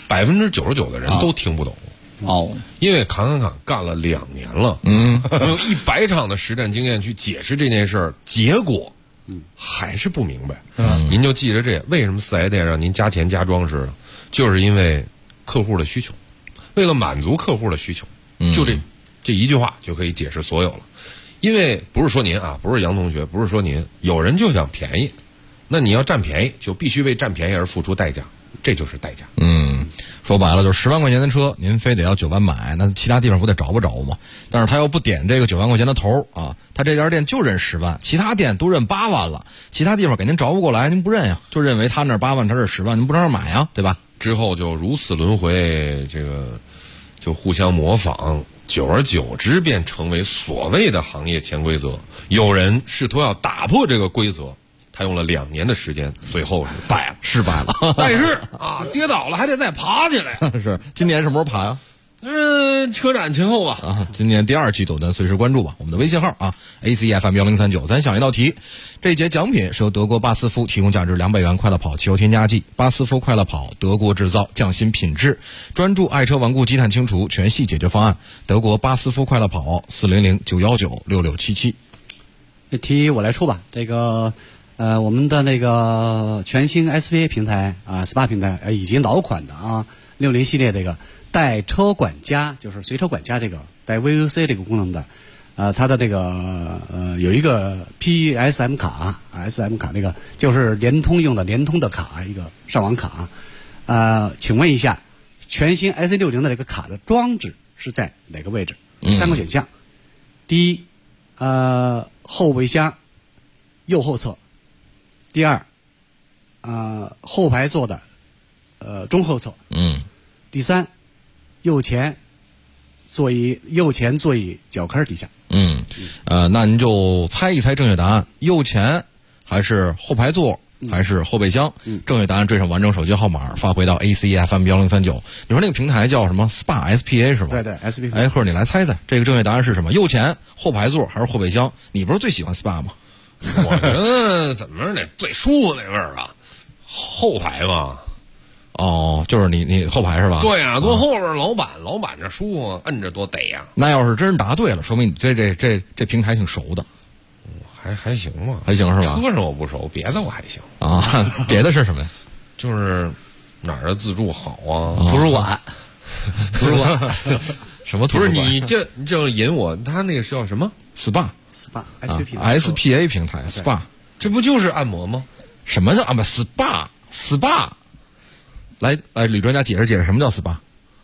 Speaker 13: 99%的人都听不懂。因为侃干了2年了，用100场的实战经验去解释这件事儿，结果还是不明白。您就记着这，为什么4S店让您加钱加装饰，就是因为客户的需求，为了满足客户的需求，就这一句话就可以解释所有了。因为不是说您啊，不是杨同学，不是说您，有人就想便宜，那你要占便宜，就必须为占便宜而付出代价，这就是代价。
Speaker 10: 说白了就是10万块钱的车，您非得要9万买，那其他地方不得找不着吗？但是他又不点这个9万块钱的头啊，他这家店就认10万，其他店都认8万了，其他地方给您找不过来，您不认呀，就认为他那8万，他这10万，您不让人买呀，对吧？
Speaker 13: 之后就如此轮回，这个就互相模仿，久而久之便成为所谓的行业潜规则。有人试图要打破这个规则，他用了2年的时间，最后是
Speaker 10: 失败了。
Speaker 13: 但是跌倒了还得再爬起来。
Speaker 10: 是，今年什么时候爬呀？
Speaker 13: 车展前后吧。
Speaker 10: 今年第2季度咱随时关注吧。我们的微信号ACFM1039，咱想一道题。这一节奖品是由德国巴斯夫提供价值200元快乐跑汽油添加剂，巴斯夫快乐跑，德国制造，匠心品质，专注爱车顽固积碳清除全系解决方案。德国巴斯夫快乐跑，400-919-6677。
Speaker 18: 这题我来出吧。这个我们的那个全新 SPA 平台SPA 平台以及老款的60系列这个带车管家，就是随车管家这个带 VUC 这个功能的，它的这个有一个 PSM 卡，SM 卡那个就是联通用的联通的卡，一个上网卡。请问一下，全新 IC60 的这个卡的装置是在哪个位置？3个选项。第一，后备箱右后侧。第2，后排座的中后侧。第3，右前座椅脚跟底下。
Speaker 10: 那您就猜一猜正确答案，右前还是后排座还是后备箱？正确答案缀上完整手机号码，发回到 ACFM1039。你说那个平台叫什么 SPA SPA 是吧？
Speaker 18: 对对 SPA。
Speaker 10: 哎，或者你来猜猜，这个正确答案是什么？右前后排座还是后备箱？你不是最喜欢 SPA 吗？
Speaker 13: 我觉得怎么着得最舒服那味儿啊，后排嘛。
Speaker 10: 哦，就是你后排是吧？
Speaker 13: 对啊，坐后边老板这舒服，摁着多得呀。
Speaker 10: 那要是真是答对了，说明你这平台挺熟的。
Speaker 13: 还行吧，
Speaker 10: 还行是吧？
Speaker 13: 车上我不熟，别的我还行
Speaker 10: 啊。别的是什么呀？
Speaker 13: 就是哪儿的自助好啊？
Speaker 18: 图书馆，
Speaker 10: 图书馆，什么图书馆？
Speaker 13: 不是你这引我，他那个是叫什么
Speaker 10: ？SPA
Speaker 18: SPA
Speaker 10: 平台 SPA，
Speaker 13: 这不就是按摩吗？
Speaker 10: 什么叫按摩 SPA？ 来，李专家解释解释什么叫 SPA？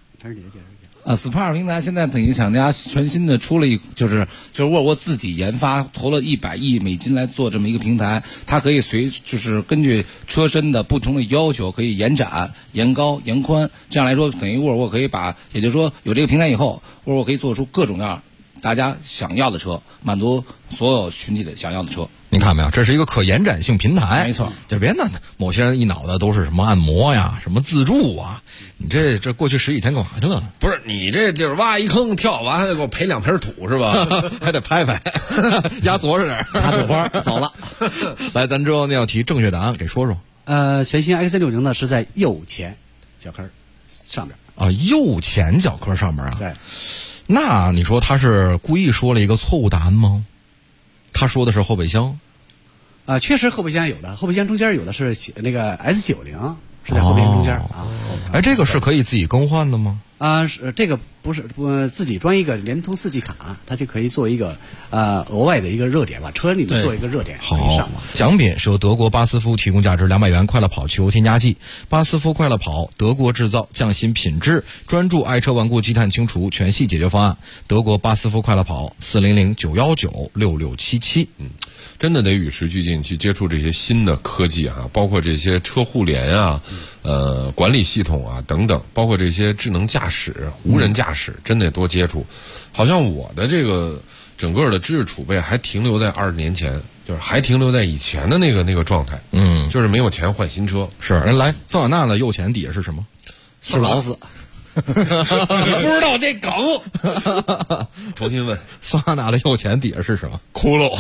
Speaker 19: SPA 平台现在等于厂家全新的出了就是沃尔沃自己研发，投了100亿美金来做这么一个平台，它可以就是根据车身的不同的要求，可以延展、延高、延宽，这样来说等于沃尔沃可以也就是说有这个平台以后，沃尔沃可以做出各种样大家想要的车，满足所有群体的想要的车。
Speaker 10: 你看没有？这是一个可延展性平台，
Speaker 19: 没错。
Speaker 10: 就别那某些人一脑袋都是什么按摩呀、什么自助啊，你这过去10几天干嘛去了？
Speaker 13: 不是你这就是挖一坑跳完还得给我赔2盆土是吧？
Speaker 10: 还得拍拍，压左着点，
Speaker 18: 插朵花走了。
Speaker 10: 来，咱知道那道题正确答案给说说。
Speaker 18: 全新 XC60 呢是在右前脚跟上边
Speaker 10: 啊，右前脚跟上面啊。
Speaker 18: 对。
Speaker 10: 那你说他是故意说了一个错误答案吗？他说的是后备箱。
Speaker 18: 确实后备箱有的，后备箱中间有的是那个 S90，是在后备箱中间啊。
Speaker 10: 哎，这个是可以自己更换的吗？
Speaker 18: 这个不是自己装一个联通4G 卡，它就可以做一个额外的一个热点吧，车里面做一个热点可以上网。
Speaker 10: 奖品是由德国巴斯夫提供价值200元快乐跑汽油添加剂。巴斯夫快乐跑，德国制造，匠心品质，专注爱车顽固积碳清除全系解决方案。德国巴斯夫快乐跑，400-919-6677。
Speaker 13: 真的得与时俱进去接触这些新的科技啊，包括这些车互联啊，管理系统啊等等，包括这些智能驾驶、无人驾驶，真得多接触。好像我的这个整个的知识储备还停留在20年前，就是还停留在以前的那个状态。就是没有钱换新车。
Speaker 10: 是，来，桑塔纳的右前底下是什么？
Speaker 18: 是劳斯。
Speaker 13: 你不知道这梗？重新问，
Speaker 10: 桑塔纳的右前底下是什么？
Speaker 13: 骷髅。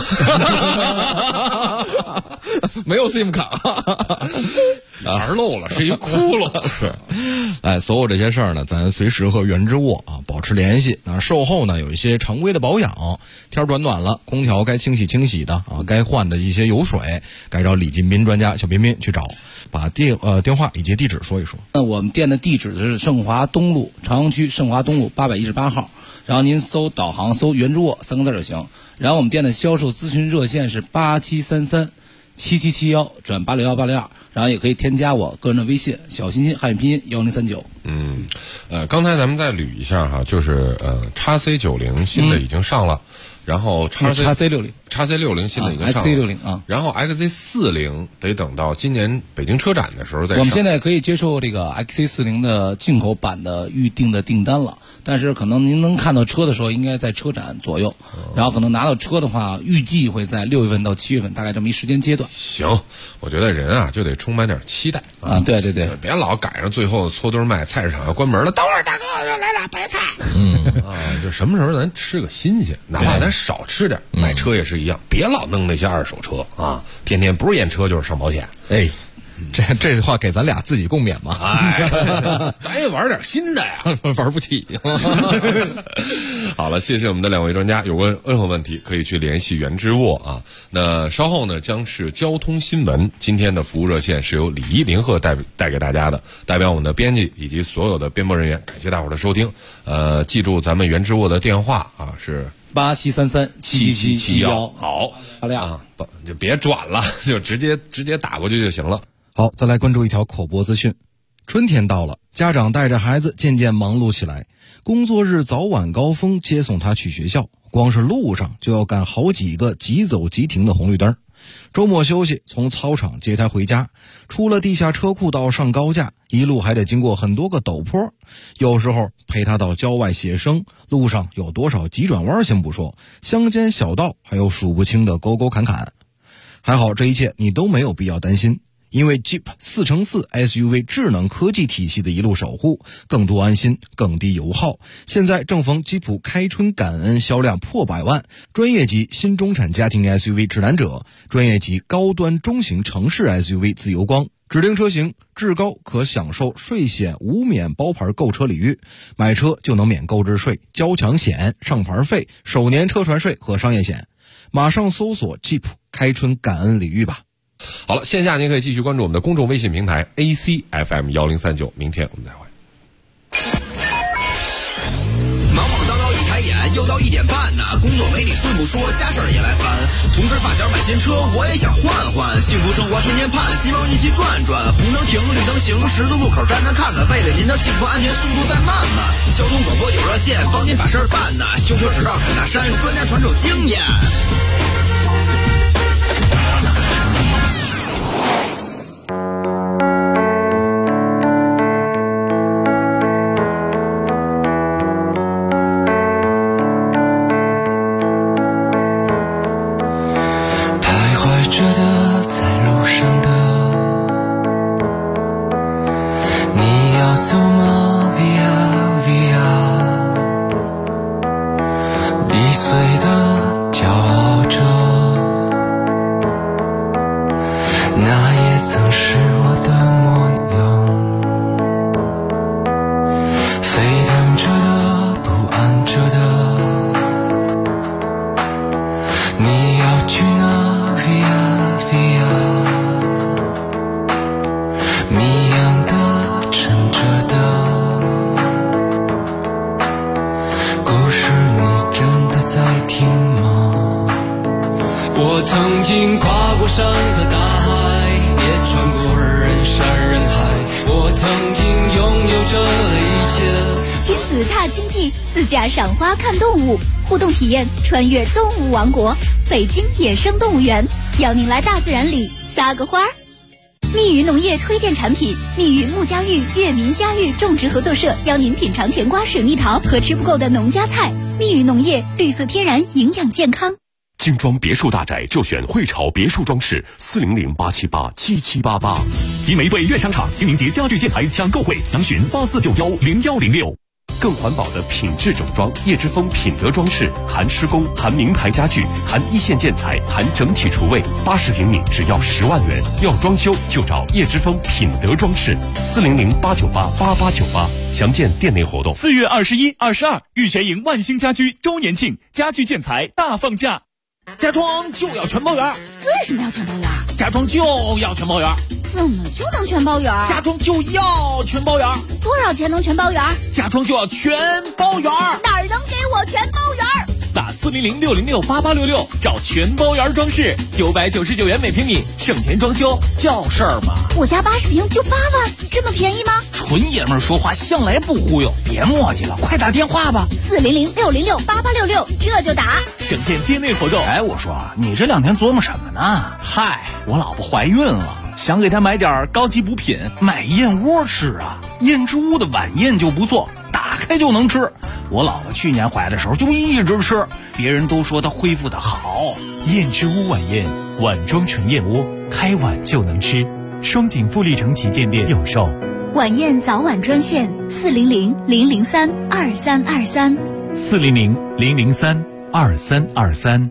Speaker 10: 没有 SIM 卡，
Speaker 13: 玩漏了，是一骷髅。
Speaker 10: 是，哎，所有这些事儿呢，咱随时和原之沃保持联系。那售后呢，有一些常规的保养，天短了，空调该清洗的该换的一些油水，该找李金斌专家小彬彬去找。把电话以及地址说一说。
Speaker 19: 那我们店的地址是盛华东路，朝阳区盛华东路818号。然后您搜导航搜原之沃3个字就行。然后我们店的销售咨询热线是8733-7771转861-862，然后也可以添加我个人的微信小心心汉语拼音1039。
Speaker 13: 刚才咱们再捋一下哈，就是XC90新的已经上了。然后
Speaker 19: XC60
Speaker 13: 新的已经上了
Speaker 19: ，XC60 啊，
Speaker 13: 然后 XC40得等到今年北京车展的时候再上。
Speaker 19: 我们现在可以接受这个 XC40的进口版的预定的订单了，但是可能您能看到车的时候，应该在车展左右，然后可能拿到车的话，预计会在6月份到7月份，大概这么一时间阶段。
Speaker 13: 行，我觉得人啊就得充满点期待
Speaker 19: 啊，对，
Speaker 13: 别老赶上最后搓堆卖，菜市场要关门了，等会儿大哥就来俩白菜。就什么时候咱吃个新鲜，哪怕咱少吃点，买车也是一样，别老弄那些二手车啊，天天不是验车就是上保险。
Speaker 10: 哎，这话给咱俩自己共勉嘛。
Speaker 13: 咱也玩点新的呀，
Speaker 10: 玩不起。
Speaker 13: 好了，谢谢我们的2位专家，有问任何问题可以去联系原之沃啊。那稍后呢将是交通新闻，今天的服务热线是由李一林鹤带给大家的，代表我们的编辑以及所有的编播人员，感谢大伙儿的收听。记住咱们原之沃的电话啊是
Speaker 19: 8733-7771。
Speaker 13: 好亮，就别转了，就直接打过去就行了。
Speaker 10: 好，再来关注一条口播资讯。春天到了，家长带着孩子渐渐忙碌起来，工作日早晚高峰接送他去学校，光是路上就要赶好几个急走急停的红绿灯。周末休息，从操场接他回家，出了地下车库到上高架，一路还得经过很多个陡坡，有时候陪他到郊外写生，路上有多少急转弯先不说，乡间小道还有数不清的沟沟坎坎。 还好这一切你都没有必要担心，因为 Jeep 4x4 SUV 智能科技体系的一路守护，更多安心，更低油耗。现在正逢吉普开春感恩销量破100万，专业级新中产家庭 SUV 指南者，专业级高端中型城市 SUV 自由光，指定车型至高可享受税险无免包牌购车礼遇，买车就能免购置税、交强险、上牌费、首年车船税和商业险。马上搜索 Jeep 开春感恩礼遇吧。
Speaker 13: 好了，线下您可以继续关注我们的公众微信平台 ACFM1039，明天我们再会。
Speaker 8: 忙忙叨叨一抬眼，又到1点半呢，工作没你顺不说，家事儿也来烦。同事发小买新车，我也想换换，幸福生活天天盼，希望一起转转。红灯停，绿灯行，十字路口站着看看，为了您的幸福安全，速度再慢慢。交通广播有热线，帮您把事儿办呐。修车指导看大山，专家传授经验。
Speaker 2: 赏花看动物，互动体验穿越动物王国，北京野生动物园邀您来大自然里撒个花儿。密鱼农业推荐产品，密鱼木家育悦民家育种植合作社邀您品尝甜瓜、水蜜桃和吃不够的农家菜。密鱼农业，绿色天然，营养健康。
Speaker 14: 精装别墅大宅就选汇潮别墅装饰，400-878-7788。集美汇悦商场清明节家具建材抢购会，详询84910106。更环保的品质整装，叶之峰品德装饰，含施工，含名牌家具，含一线建材，含整体厨卫，80平米只要10万元。要装修就找叶之峰品德装饰，400-898-8898。详见店内活动。
Speaker 15: 4月21、22，玉泉营万兴家居周年庆，家具建材大放价。
Speaker 12: 家装就要全包圆。
Speaker 2: 为什么要全包圆？
Speaker 12: 家装就要全包圆。
Speaker 2: 怎么就能全包圆？
Speaker 12: 家装就要全包圆。
Speaker 2: 多少钱能全包圆？
Speaker 12: 家装就要全包圆。
Speaker 2: 哪儿能给我全包圆？
Speaker 15: 打400-606-8866，找全包圆装饰，999元每平米，省钱装修叫事儿嘛。
Speaker 2: 我家80平就8万，这么便宜吗？
Speaker 12: 纯爷们儿说话向来不忽悠，别磨叽了，快打电话吧。
Speaker 2: 400-606-8866，这就打。
Speaker 15: 想见店内活动。
Speaker 16: 哎，我说你这2天琢磨什么呢？嗨，我老婆怀孕了，想给她买点高级补品，买燕窝吃啊。燕之屋的晚宴就不错，打开就能吃。我老婆去年怀的时候就一直吃，别人都说她恢复的好。
Speaker 1: 燕之屋晚宴，碗装纯燕窝，开碗就能吃。双井富力城旗舰店有售。
Speaker 2: 晚宴早晚专线400-003-2323。
Speaker 1: 400-003-2323。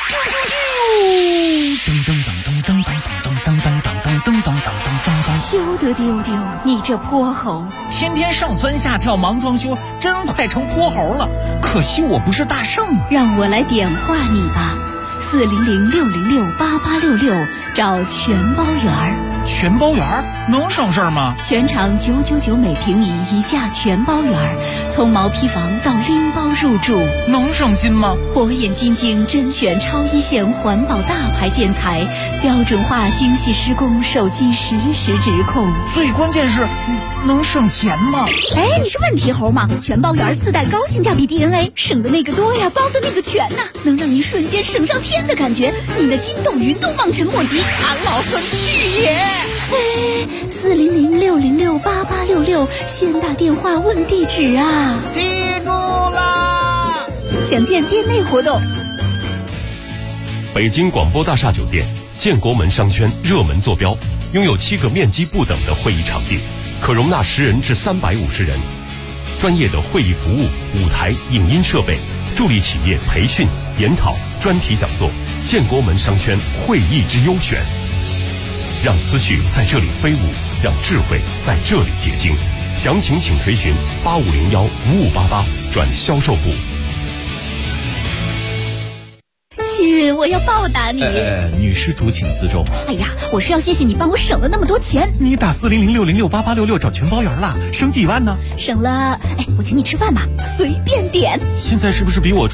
Speaker 12: 噔噔噔噔噔噔噔噔噔噔噔噔噔噔。
Speaker 2: 休得丢丢，你这泼猴！
Speaker 12: 天天上蹿下跳忙装修，真快成泼猴了。可惜我不是大圣啊！
Speaker 2: 让我来点化你吧，400-606-8866，找全包圆儿。
Speaker 12: 全包圆儿能省事儿吗？
Speaker 2: 全场999每平米一价全包圆儿，从毛坯房到拎包入住，
Speaker 12: 能省心吗？
Speaker 2: 火眼金睛甄选超一线环保大牌建材，标准化精细施工，手机实时直控。
Speaker 12: 最关键是能省钱吗？
Speaker 2: 哎，你是问题猴吗？全包圆自带高性价比 DNA， 省的那个多呀，包的那个全呐，能让你瞬间省上天的感觉。你的筋动云动望尘莫及，俺老孙去也！哎，400-606-8866，先打电话问地址啊！
Speaker 12: 记住啦！
Speaker 2: 详见店内活动。
Speaker 14: 北京广播大厦酒店
Speaker 9: 建国门商圈热门坐标，拥有7个面积不等的会议场地，可容纳10人至350人。专业的会议服务、舞台、影音设备，助力企业培训、研讨、专题讲座。建国门商圈会议之优选，让思绪在这里飞舞，让智慧在这里结晶。详情请垂询8501-5588转销售部。
Speaker 2: 亲，我要报答你。
Speaker 15: 女施主请自重。
Speaker 2: 哎呀，我是要谢谢你帮我省了那么多钱。
Speaker 15: 你打400-606-8866找全包圆了，省几万呢？
Speaker 2: 省了，我请你吃饭吧，随便点。
Speaker 15: 现在是不是比我